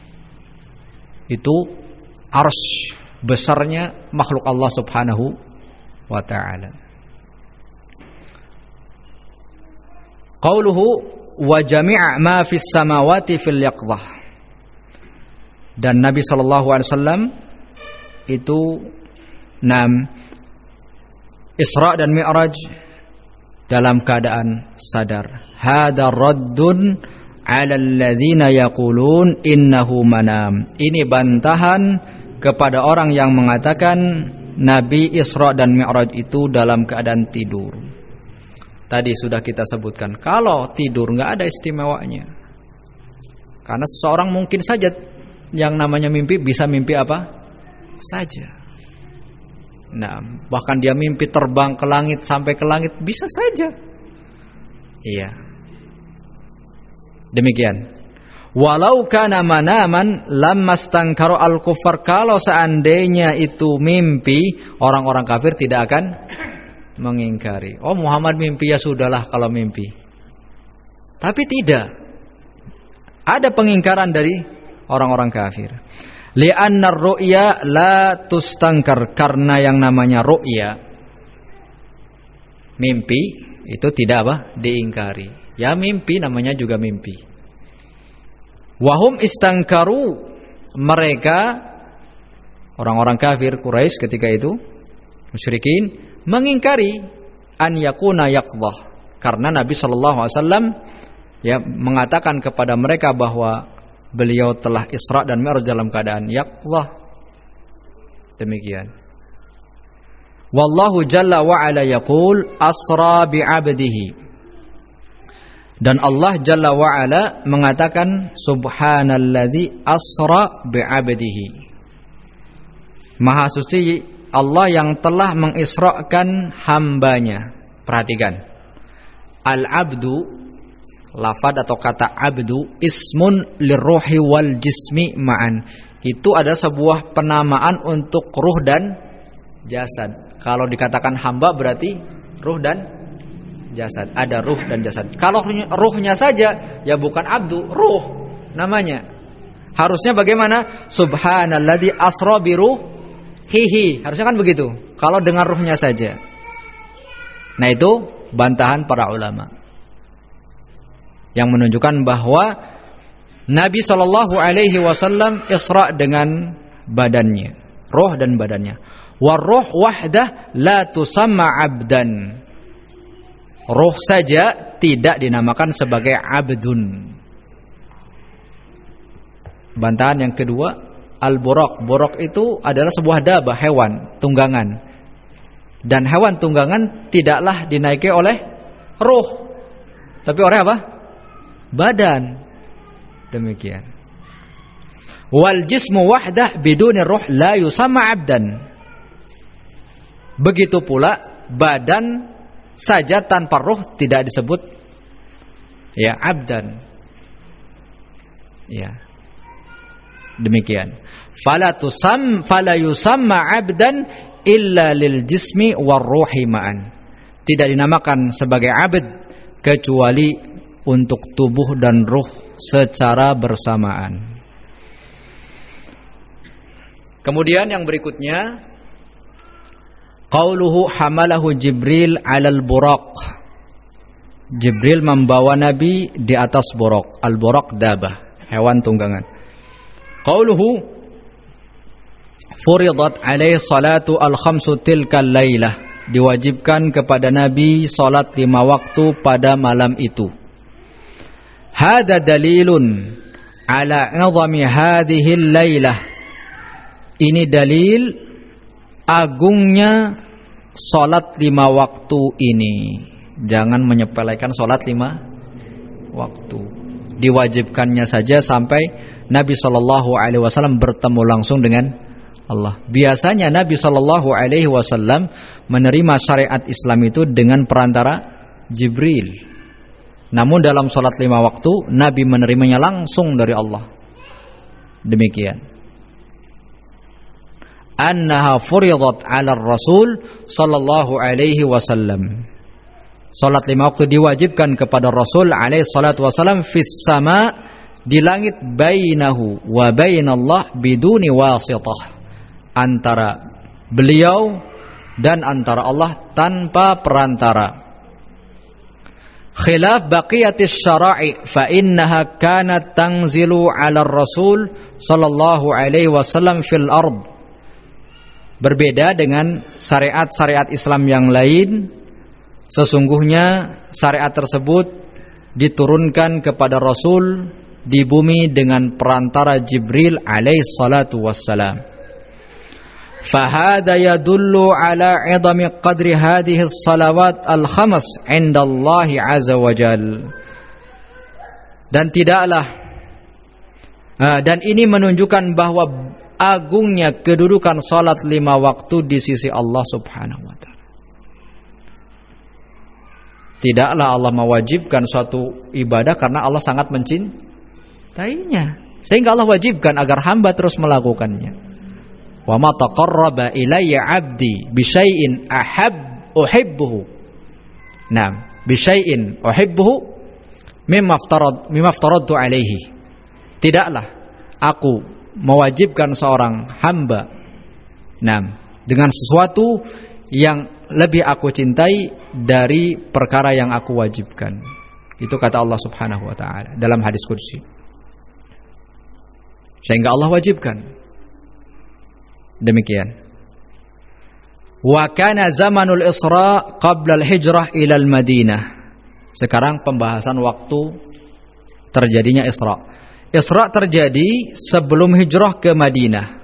Itu arsy besarnya makhluk Allah Subhanahu wa taala. Qauluhu wa jami' ma fis samawati fil yaqdhah. Dan Nabi sallallahu alaihi wasallam itu Isra dan Mi'raj dalam keadaan sadar. Hada raddun 'ala alladzina yaqulun innahu manam. Ini bantahan kepada orang yang mengatakan Nabi Isra dan Mi'raj itu dalam keadaan tidur. Tadi sudah kita sebutkan, kalau tidur enggak ada istimewanya. Karena seseorang mungkin saja yang namanya mimpi bisa mimpi apa saja. Nah, bahkan dia mimpi terbang ke langit sampai ke langit bisa saja. Iya. Demikian. Walau kana manaman lammastankaru al-kuffar, kalau seandainya itu mimpi, orang-orang kafir tidak akan mengingkari. Oh, Muhammad mimpi, ya sudahlah kalau mimpi. Tapi tidak. Ada pengingkaran dari orang-orang kafir. Li'anna ar-ru'ya la tustankar, karena yang namanya ru'ya, mimpi, itu tidak diingkari. Ya mimpi namanya juga mimpi. Wahum istangkaru, mereka orang-orang kafir Quraisy ketika itu, musyrikin, mengingkari an yakuna yaqdhah, karena Nabi sallallahu alaihi wasallam ya mengatakan kepada mereka bahwa beliau telah Isra dan Mi'raj dalam keadaan yaqdhah. Demikian. Wallahu jalla wa ala yaqul asra bi 'abdihi. Dan Allah jalla wa ala mengatakan subhanalladzi asra bi 'abdihi. Maha suci Allah yang telah mengisrakan hambanya. Perhatikan. Al-'abdu, lafad atau kata abdu, ismun lirruhi wal jismi ma'an. Itu ada sebuah penamaan untuk ruh dan jasad. Kalau dikatakan hamba berarti ruh dan jasad. Ada ruh dan jasad. Kalau ruhnya saja ya bukan abdu, ruh namanya. Harusnya bagaimana? Subhanalladzi asra bi ruhihi. Harusnya kan begitu. Kalau dengan ruhnya saja. Nah, itu bantahan para ulama yang menunjukkan bahwa Nabi sallallahu alaihi wasallam Isra dengan badannya, roh dan badannya. War-ruh wahdah la tusamma 'abdan. Roh saja tidak dinamakan sebagai 'abdun. Bantahan yang kedua, al-buraq. Buraq itu adalah sebuah dabah, hewan tunggangan. Dan hewan tunggangan tidaklah dinaiki oleh roh, tapi oleh apa? Badan. Demikian. Wal jismu wahdah biduni ruh la yusamma 'abdan. Begitu pula badan saja tanpa ruh tidak disebut ya 'abdan. Ya. Demikian. Fala yusamma 'abdan illa lil jismi war ruhi ma'an. Tidak dinamakan sebagai 'abd kecuali untuk tubuh dan ruh secara bersamaan. Kemudian yang berikutnya, qauluhu hamalahu Jibril 'alal buraq. Jibril membawa Nabi di atas buraq. Al-buraq dabah, hewan tunggangan. Qauluhu furidat alaihi salatu al-khamsu tilkal lailah. Diwajibkan kepada Nabi salat 5 waktu pada malam itu. Hada dalilun ala 'azami hadhihi al-lailah. Ini dalil agungnya salat 5 waktu ini. Jangan menyepelekan salat 5 waktu. Diwajibkannya saja sampai Nabi SAW bertemu langsung dengan Allah. Biasanya Nabi SAW menerima syariat Islam itu dengan perantara Jibril. Namun dalam salat 5 waktu Nabi menerimanya langsung dari Allah. Demikian. Annaha furidat 'ala Rasul sallallahu alaihi wasallam. Salat 5 waktu diwajibkan kepada Rasul alaihi salatu wasallam fis sama, di langit, bainahu wa bainallah biduni wasithah, antara beliau dan antara Allah tanpa perantara. Khilaf baqiyatis syara'i fa innaha kanat tanzilu 'ala Rasul sallallahu alaihi wasallam fil ard. Berbeda dengan syariat-syariat Islam yang lain, sesungguhnya syariat tersebut diturunkan kepada Rasul di bumi dengan perantara Jibril alaihi salatu wassalam. Fahada yadullu ala 'idami qadri hadhihi as-salawat al-khams 'inda Allah 'azza wa jal. Dan ini menunjukkan bahwa agungnya kedudukan salat 5 waktu di sisi Allah Subhanahu wa taala. Tidaklah Allah mewajibkan suatu ibadah karena Allah sangat mencintainya, sehingga Allah wajibkan agar hamba terus melakukannya. Wa ma taqarraba ilayya 'abdi bi syai'in uhibbuhu. Naam, bi syai'in uhibbuhu mimma aftaradtu alaihi. Tidaklah aku mewajibkan seorang hamba dengan sesuatu yang lebih aku cintai dari perkara yang aku wajibkan. Itu kata Allah Subhanahu wa taala dalam hadis qudsi. Sehingga Allah wajibkan. Demikian. Wa kana zamanul Isra qabla al-hijrah ila al-Madinah. Sekarang pembahasan waktu terjadinya Isra. Isra terjadi sebelum hijrah ke Madinah.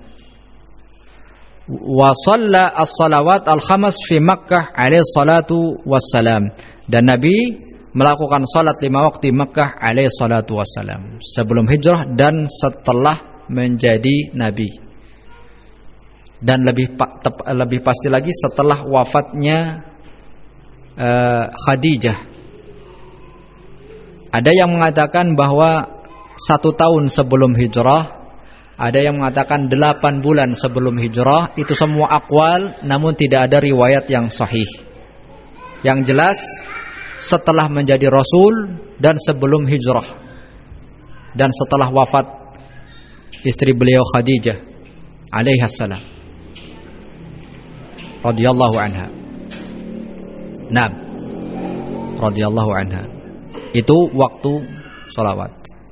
Wa shalla as-salawat al-khams fi Makkah alaihi salatu wassalam. Dan Nabi melakukan salat 5 waktu di Makkah alaihi salatu wassalam, sebelum hijrah dan setelah menjadi nabi. Dan lebih pasti lagi setelah wafatnya Khadijah. Ada yang mengatakan bahwa 1 tahun sebelum hijrah, ada yang mengatakan 8 bulan sebelum hijrah. Itu semua aqwal, namun tidak ada riwayat yang sahih. Yang jelas setelah menjadi Rasul dan sebelum hijrah, dan setelah wafat istri beliau Khadijah alaihassalam radhiyallahu anha. Naam, radhiyallahu anha. Itu waktu sholawat.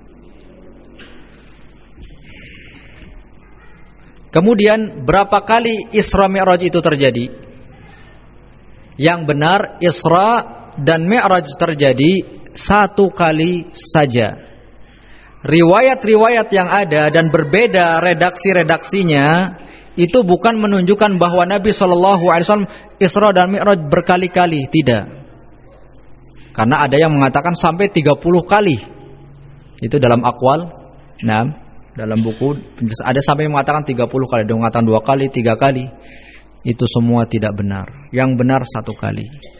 Kemudian berapa kali Isra Mi'raj itu terjadi? Yang benar Isra dan Mi'raj terjadi 1 kali saja. Riwayat-riwayat yang ada dan berbeda redaksi-redaksinya itu bukan menunjukkan bahwa Nabi SAW Isra dan Mi'raj berkali-kali, tidak. Karena ada yang mengatakan sampai 30 kali. Itu dalam aqwal. Nah, dalam buku ada sampai mengatakan 30 kali, ada mengatakan 2 kali, 3 kali. Itu semua tidak benar. Yang benar 1 kali.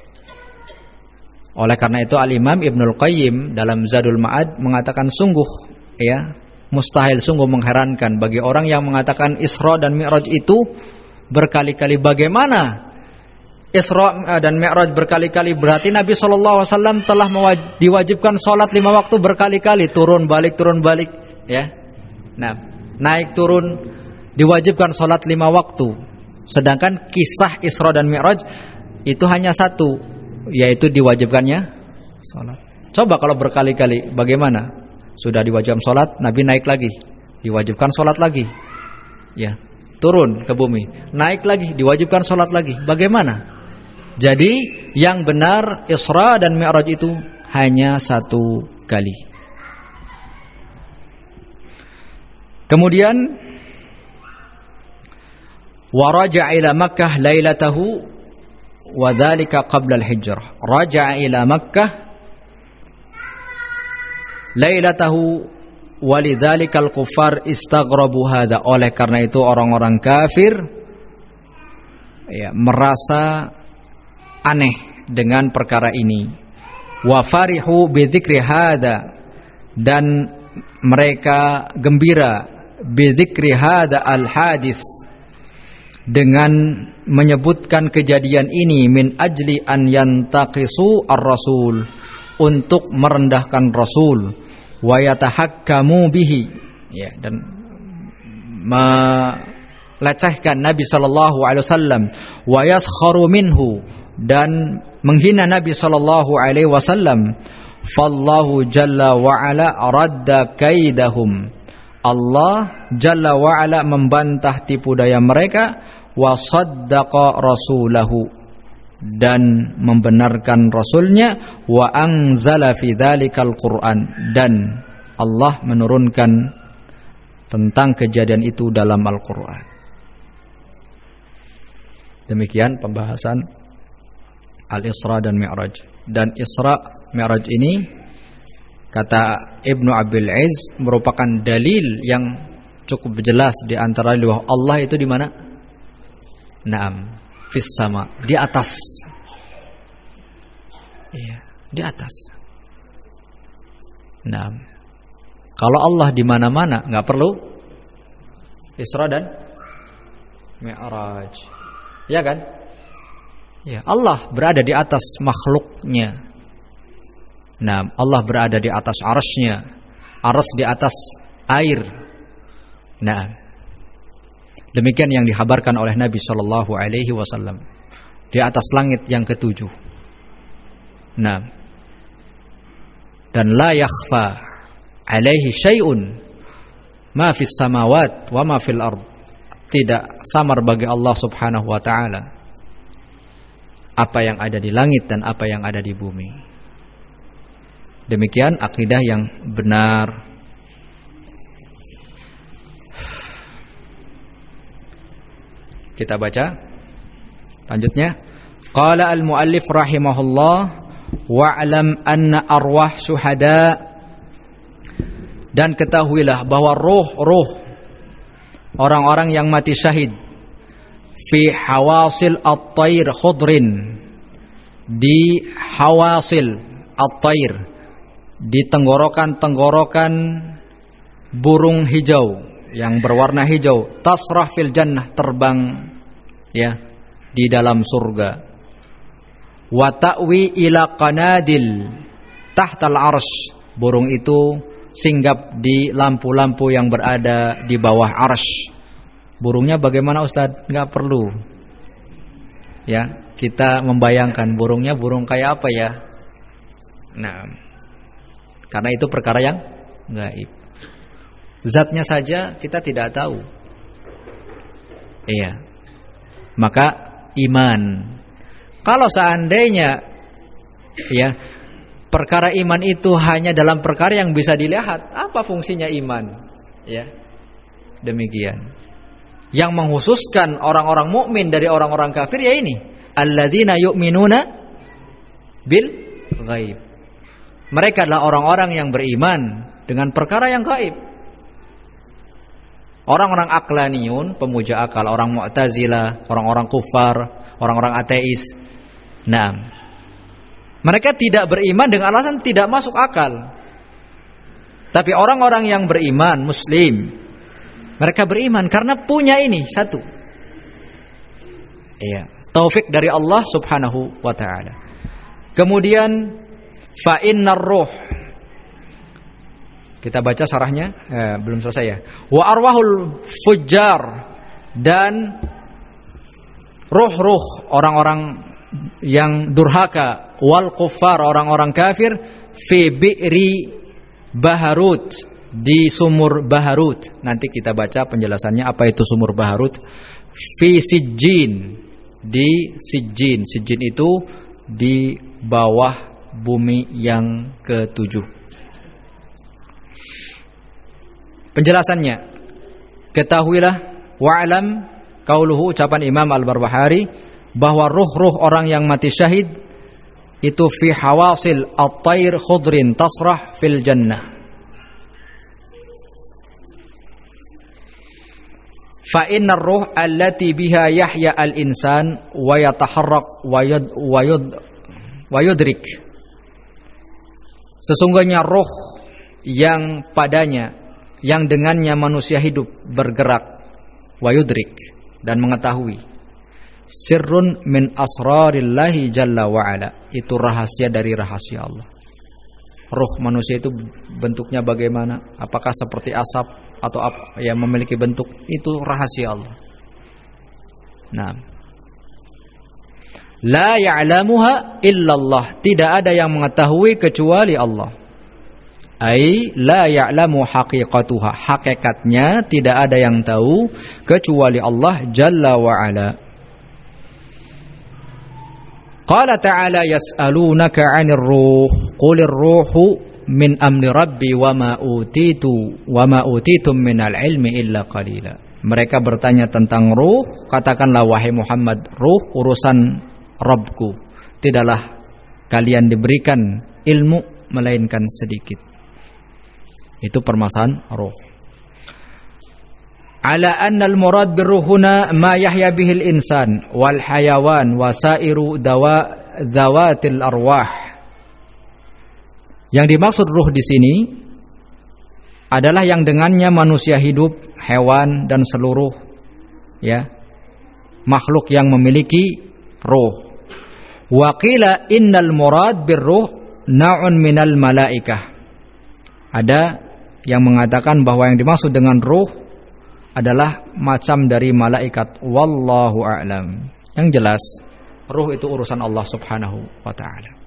Oleh karena itu Al-Imam Ibnul Qayyim dalam Zadul Ma'ad mengatakan sungguh mustahil, sungguh mengherankan bagi orang yang mengatakan Isra dan Mi'raj itu berkali-kali. Bagaimana Isra dan Mi'raj berkali-kali? Berarti Nabi SAW telah diwajibkan sholat 5 waktu berkali-kali, turun balik ya. Nah, naik turun diwajibkan sholat 5 waktu. Sedangkan kisah Isra dan Mi'raj itu hanya 1, yaitu diwajibkannya sholat. Coba kalau berkali-kali bagaimana? Sudah diwajibkan sholat, Nabi naik lagi, diwajibkan sholat lagi, ya, turun ke bumi, naik lagi, diwajibkan sholat lagi. Bagaimana? Jadi yang benar Isra dan Mi'raj itu hanya 1 kali. Kemudian waraja ila Makkah lailatahu wa dzalika qabla al-hijrah. Raja'a ila Makkah lailatahu wa lidzalikal kuffar istaghrabu hadza. Oleh karena itu orang-orang kafir merasa aneh dengan perkara ini. Wa farihu bi dzikri hadza, dan mereka gembira bi dzikri hadza al-hadis, dengan menyebutkan kejadian ini, min ajli an yantaqisu ar-rasul, untuk merendahkan Rasul, wa yatahakkamu bihi, dan melecehkan Nabi sallallahu alaihi wasallam, wa yaskharu minhu, dan menghina Nabi sallallahu alaihi wasallam. Fallahu jalla wa ala radda kaidahum. Allah jalla wa ala membantah tipu daya mereka, wa saddaqa rasulahu, dan membenarkan rasulnya, wa anzala fi dzalikal Qur'an, dan Allah menurunkan tentang kejadian itu dalam Al-Qur'an. Demikian pembahasan Al-Isra dan Mi'raj. Dan Isra Mi'raj ini kata Ibnu Abil Izz merupakan dalil yang cukup jelas di antara Allah itu di mana? Naam, fis sama, di atas. Iya, di atas. Naam. Kalau Allah di mana-mana, enggak perlu Isra dan Mi'raj. Ya kan? Ya, Allah berada di atas makhluknya. Nah, Allah berada di atas arsy-Nya. Arsy di atas air. Nah, demikian yang dihabarkan oleh Nabi sallallahu alaihi wasallam. Di atas langit yang ketujuh. Nah, dan la yakhfa alaihi syai'un ma fis samawat wa ma fil ard. Tidak samar bagi Allah subhanahu wa ta'ala apa yang ada di langit dan apa yang ada di bumi. Demikian akidah yang benar. Kita baca lanjutnya. Qala al-muallif rahimahullah, wa'lam anna arwah syuhada, dan ketahuilah bahwa roh-roh orang-orang yang mati syahid, fi hawasil at-tair khudrin, di hawasil at-tair, di tenggorokan-tenggorokan burung hijau yang berwarna hijau, tasrah fil jannah, terbang di dalam surga, wa ta'wi ila qanadil tahtal arsy, burung itu singgap di lampu-lampu yang berada di bawah arsy. Burungnya bagaimana Ustaz? Enggak perlu. Ya, kita membayangkan burungnya burung kayak apa ya? Nah, karena itu perkara yang gaib. Zatnya saja kita tidak tahu. Iya. Maka iman. Kalau seandainya perkara iman itu hanya dalam perkara yang bisa dilihat, apa fungsinya iman? Ya. Demikian. Yang menghususkan orang-orang mukmin dari orang-orang kafir ya ini, alladzina yu'minuna bil ghaib. Mereka adalah orang-orang yang beriman dengan perkara yang gaib. Orang-orang aqlaniyun, pemuja akal, orang Mu'tazilah, orang-orang kufar, orang-orang ateis. Nah, mereka tidak beriman dengan alasan tidak masuk akal. Tapi orang-orang yang beriman, muslim, mereka beriman karena punya ini satu. Iya, taufik dari Allah Subhanahu wa taala. Kemudian fa innar ruh. Kita baca syarahnya, belum selesai ya. Wa arwahul fujjar, dan ruh-ruh orang-orang yang durhaka, wal kuffar, orang-orang kafir, fi bi'ri Baharut, di sumur Baharut. Nanti kita baca penjelasannya apa itu sumur Baharut. Fi Sijjin, di Sijjin. Sijjin itu di bawah bumi yang ketujuh. Penjelasannya, ketahuilah, wa'lam, qauluhu, ucapan Imam Al-Barbahari, bahwa ruh-ruh orang yang mati syahid itu fi hawasil at-tair khudrin tasrah fil jannah. Fa innar ruh allati biha yahya al-insan wa yataharrak wa yudrik. Sesungguhnya ruh yang padanya, yang dengannya manusia hidup, bergerak, wa yudrik, dan mengetahui. Sirrun min asrarillahi jalla wa ala. Itu rahasia dari rahasia Allah. Ruh manusia itu bentuknya bagaimana? Apakah seperti asap atau apa yang memiliki bentuk? Itu rahasia Allah. Nah, la ya'lamuha illallah. Tidak ada yang mengetahui kecuali Allah. Ai la ya'lamu haqiqatuha. Hakikatnya tidak ada yang tahu kecuali Allah jalla wa ala. Qala ta'ala yas'alunaka 'anir ruh qulir ruhu min amri rabbi wa ma utitum minal ilmi illa qalila. Mereka bertanya tentang ruh, katakanlah wahai Muhammad, ruh urusan Rabbku, tidaklah kalian diberikan ilmu melainkan sedikit. Itu permasalahan ruh. Ala anna al-murad birruhuna ma yahya bihil insan wal hayawan wa sairu dawatil arwah. Yang dimaksud ruh di sini adalah yang dengannya manusia hidup, hewan dan seluruh makhluk yang memiliki ruh. Wa qila innal murad birruh na'un minal malaikah. Ada yang mengatakan bahwa yang dimaksud dengan ruh adalah macam dari malaikat. Wallahu a'lam. Yang jelas, ruh itu urusan Allah Subhanahu wa ta'ala.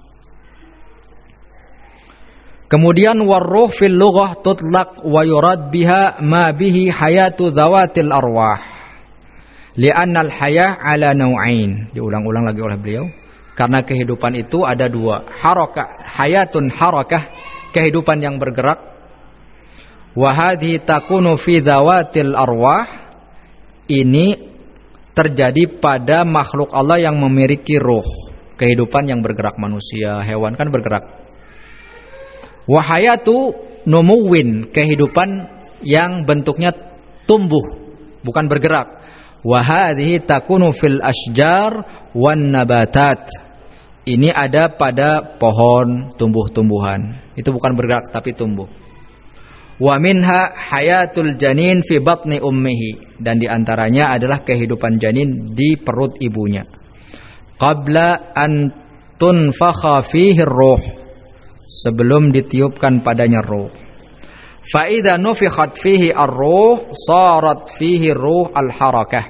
Kemudian warruh fil lughah tutlaq wa yurad biha ma bihi hayatu dzawatil arwah. Li'anna al-hayah ala naw'ain. Diulang-ulang lagi oleh beliau. Karena kehidupan itu ada dua. Hayatun harakah, kehidupan yang bergerak. Wa hadhi takunu fi dzawatil arwah. Ini terjadi pada makhluk Allah yang memiliki ruh. Kehidupan yang bergerak, manusia, hewan kan bergerak. Wa hayatu numuwin, kehidupan yang bentuknya tumbuh, bukan bergerak. Wa hadhihi takunu fil asjar wan nabatat. Ini ada pada pohon, tumbuh-tumbuhan. Itu bukan bergerak tapi tumbuh. Wa minha hayatul janin fi batni ummihi, dan diantaranya adalah kehidupan janin di perut ibunya. Qabla an tunfakha fihi ruh, sebelum ditiupkan padanya ruh. Fa idza nufikhat fihi ar-ruh sarat fihi ruh al-harakah.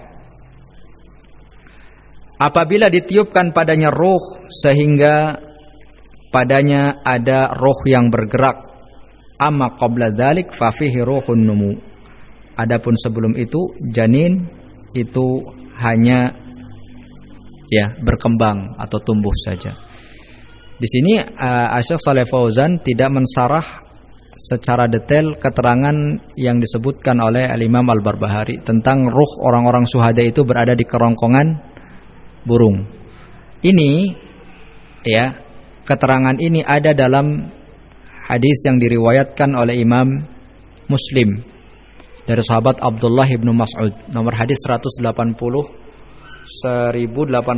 Apabila ditiupkan padanya ruh sehingga padanya ada ruh yang bergerak. Amma qabla dzalik fa fihi ruhun numu. Adapun sebelum itu janin itu hanya berkembang atau tumbuh saja. Di sini Syekh Shalih Fauzan tidak mensarah secara detail keterangan yang disebutkan oleh Al-Imam Al-Barbahari tentang ruh orang-orang syuhada itu berada di kerongkongan burung. Ini keterangan ini ada dalam hadis yang diriwayatkan oleh Imam Muslim dari sahabat Abdullah ibnu Mas'ud, nomor hadis 1887.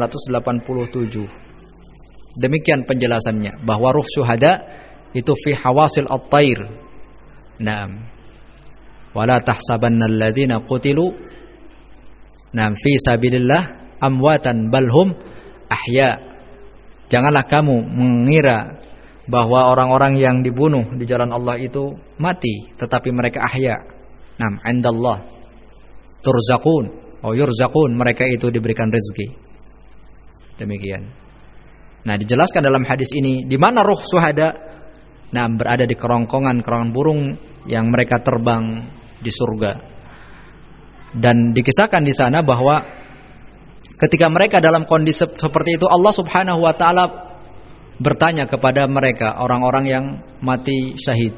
Demikian penjelasannya, bahwa ruh syuhada itu fi hawasil at-tair. Naam. Wala tahsabanna alladziina qutilu fi sabilillah amwatan bal hum ahya. Janganlah kamu mengira bahwa orang-orang yang dibunuh di jalan Allah itu mati, tetapi mereka ahya. Naam, indallah turzaqun atau yurzaqun, mereka itu diberikan rezeki. Demikian. Nah, dijelaskan dalam hadis ini di mana ruh syuhada. Nah, berada di kerongkongan burung yang mereka terbang di surga. Dan dikisahkan di sana bahwa ketika mereka dalam kondisi seperti itu, Allah Subhanahu wa taala bertanya kepada mereka, orang-orang yang mati syahid.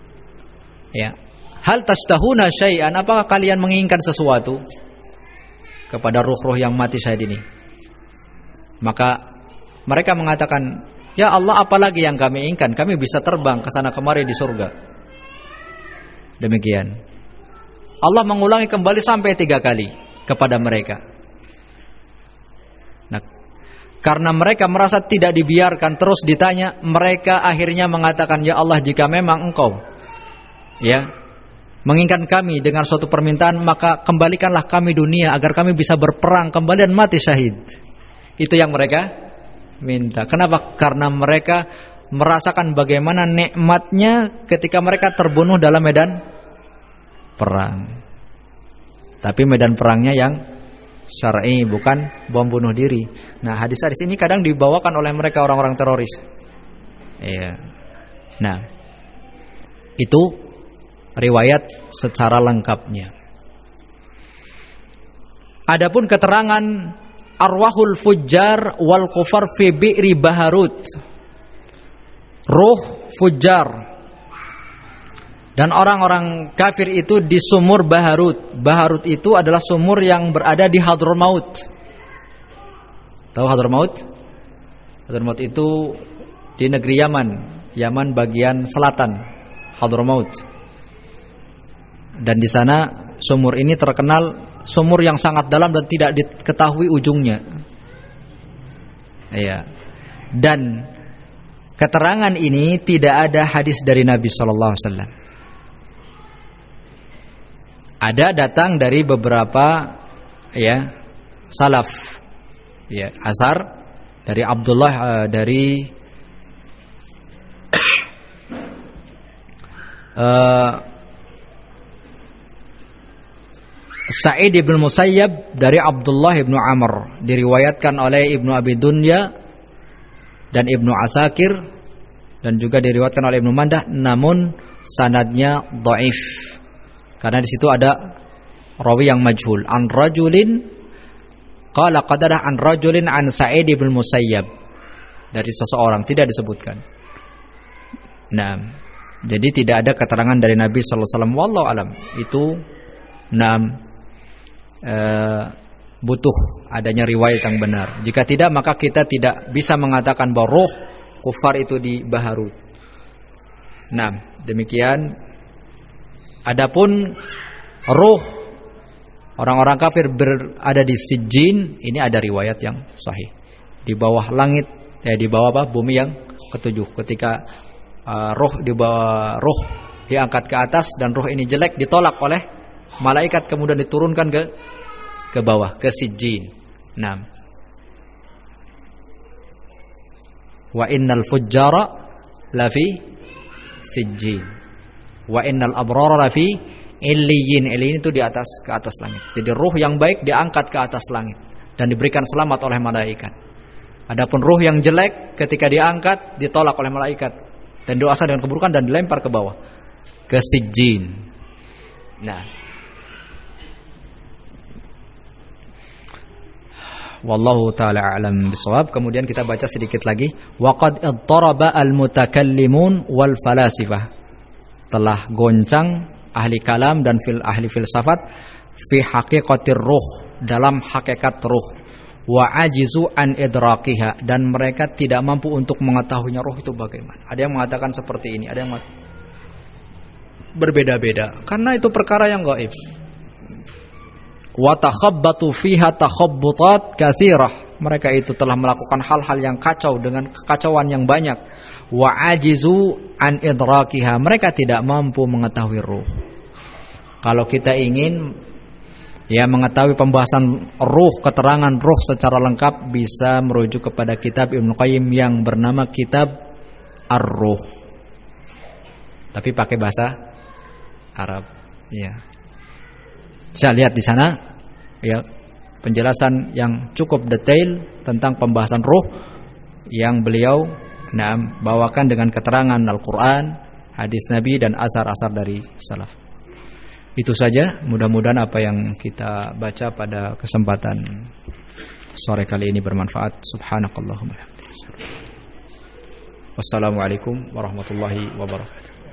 Hal tastahuna syai'an, apakah kalian menginginkan sesuatu kepada ruh-ruh yang mati syahid ini? Maka mereka mengatakan, ya Allah, apalagi yang kami inginkan? Kami bisa terbang ke sana kemari di surga. Demikian. Allah mengulangi kembali sampai 3 kali kepada mereka. Nah, karena mereka merasa tidak dibiarkan terus ditanya, mereka akhirnya mengatakan, ya Allah, jika memang Engkau menginginkan kami dengan suatu permintaan, maka kembalikanlah kami dunia agar kami bisa berperang kembali dan mati syahid. Itu yang mereka minta. Kenapa? Karena mereka merasakan bagaimana nikmatnya ketika mereka terbunuh dalam medan perang. Tapi medan perangnya yang syar'i, bukan bom bunuh diri. Nah, hadis-hadis ini kadang dibawakan oleh mereka orang-orang teroris. Iya. Nah, itu riwayat secara lengkapnya. Adapun keterangan arwahul fujjar wal kufar fi bi'ri baharut, ruh fujjar dan orang-orang kafir itu di sumur Baharut. Baharut itu adalah sumur yang berada di Hadramaut. Tahu Hadramaut? Hadramaut itu di negeri Yaman, Yaman bagian selatan, Hadramaut. Dan di sana sumur ini terkenal sumur yang sangat dalam dan tidak diketahui ujungnya. Iya. Dan keterangan ini tidak ada hadis dari Nabi sallallahu alaihi wasallam. Ada datang dari beberapa salaf, asar dari Abdullah dari Sa'id ibn Musayyab dari Abdullah ibn Amr, diriwayatkan oleh Ibnu Abi Dunya dan Ibnu Asakir, dan juga diriwayatkan oleh Ibnu Mandah, namun sanadnya dhaif. Karena di situ ada rawi yang majhul. An rajulin qala qadadah an rajulin an Sa'id ibn Musayyab, dari seseorang, tidak disebutkan. Nah, jadi tidak ada keterangan dari Nabi sallallahu alaihi wasallam, wallahu alam. Itu butuh adanya riwayat yang benar. Jika tidak, maka kita tidak bisa mengatakan bahwa ruh kufar itu di Baharut. Nah, demikian. Adapun ruh orang-orang kafir berada di Sijjin, ini ada riwayat yang sahih. Di bawah langit, di bawah bumi yang ketujuh. Ketika ruh diangkat ke atas dan ruh ini jelek, ditolak oleh malaikat, kemudian diturunkan ke bawah, ke Sijjin. Nah, wa innal fujjara lafi Sijjin, wa innal abrara lafi illiyin. Illiyin itu di atas, ke atas langit. Jadi ruh yang baik diangkat ke atas langit dan diberikan selamat oleh malaikat. Adapun ruh yang jelek ketika diangkat ditolak oleh malaikat dan dosa dengan keburukan dan dilempar ke bawah, ke Sijjin. Nah, wallahu taala a'lam bishawab. Kemudian kita baca sedikit lagi. Wa qad idtaraba al-mutakallimun wal falasifah. Telah goncang ahli kalam dan ahli filsafat fi haqiqatir ruh, dalam hakikat ruh, wa ajizu an idrakiha, dan mereka tidak mampu untuk mengetahuinya ruh itu bagaimana. Ada yang mengatakan seperti ini, ada yang berbeda-beda karena itu perkara yang gaib. Wa takhabbatu fiha takhabbutat katsirah. Mereka itu telah melakukan hal-hal yang kacau dengan kekacauan yang banyak. Wa ajizu an idrakiha. Mereka tidak mampu mengetahui ruh. Kalau kita ingin mengetahui pembahasan ruh, keterangan ruh secara lengkap, bisa merujuk kepada kitab Ibnu Qayyim yang bernama Kitab Ar-Ruh. Tapi pakai bahasa Arab. Saya lihat di sana penjelasan yang cukup detail tentang pembahasan ruh yang beliau bawakan dengan keterangan Al-Qur'an, hadis Nabi dan asar-asar dari salaf. Itu saja, mudah-mudahan apa yang kita baca pada kesempatan sore kali ini bermanfaat. Subhanakallahumma wa bihamdika. Wassalamualaikum warahmatullahi wabarakatuh.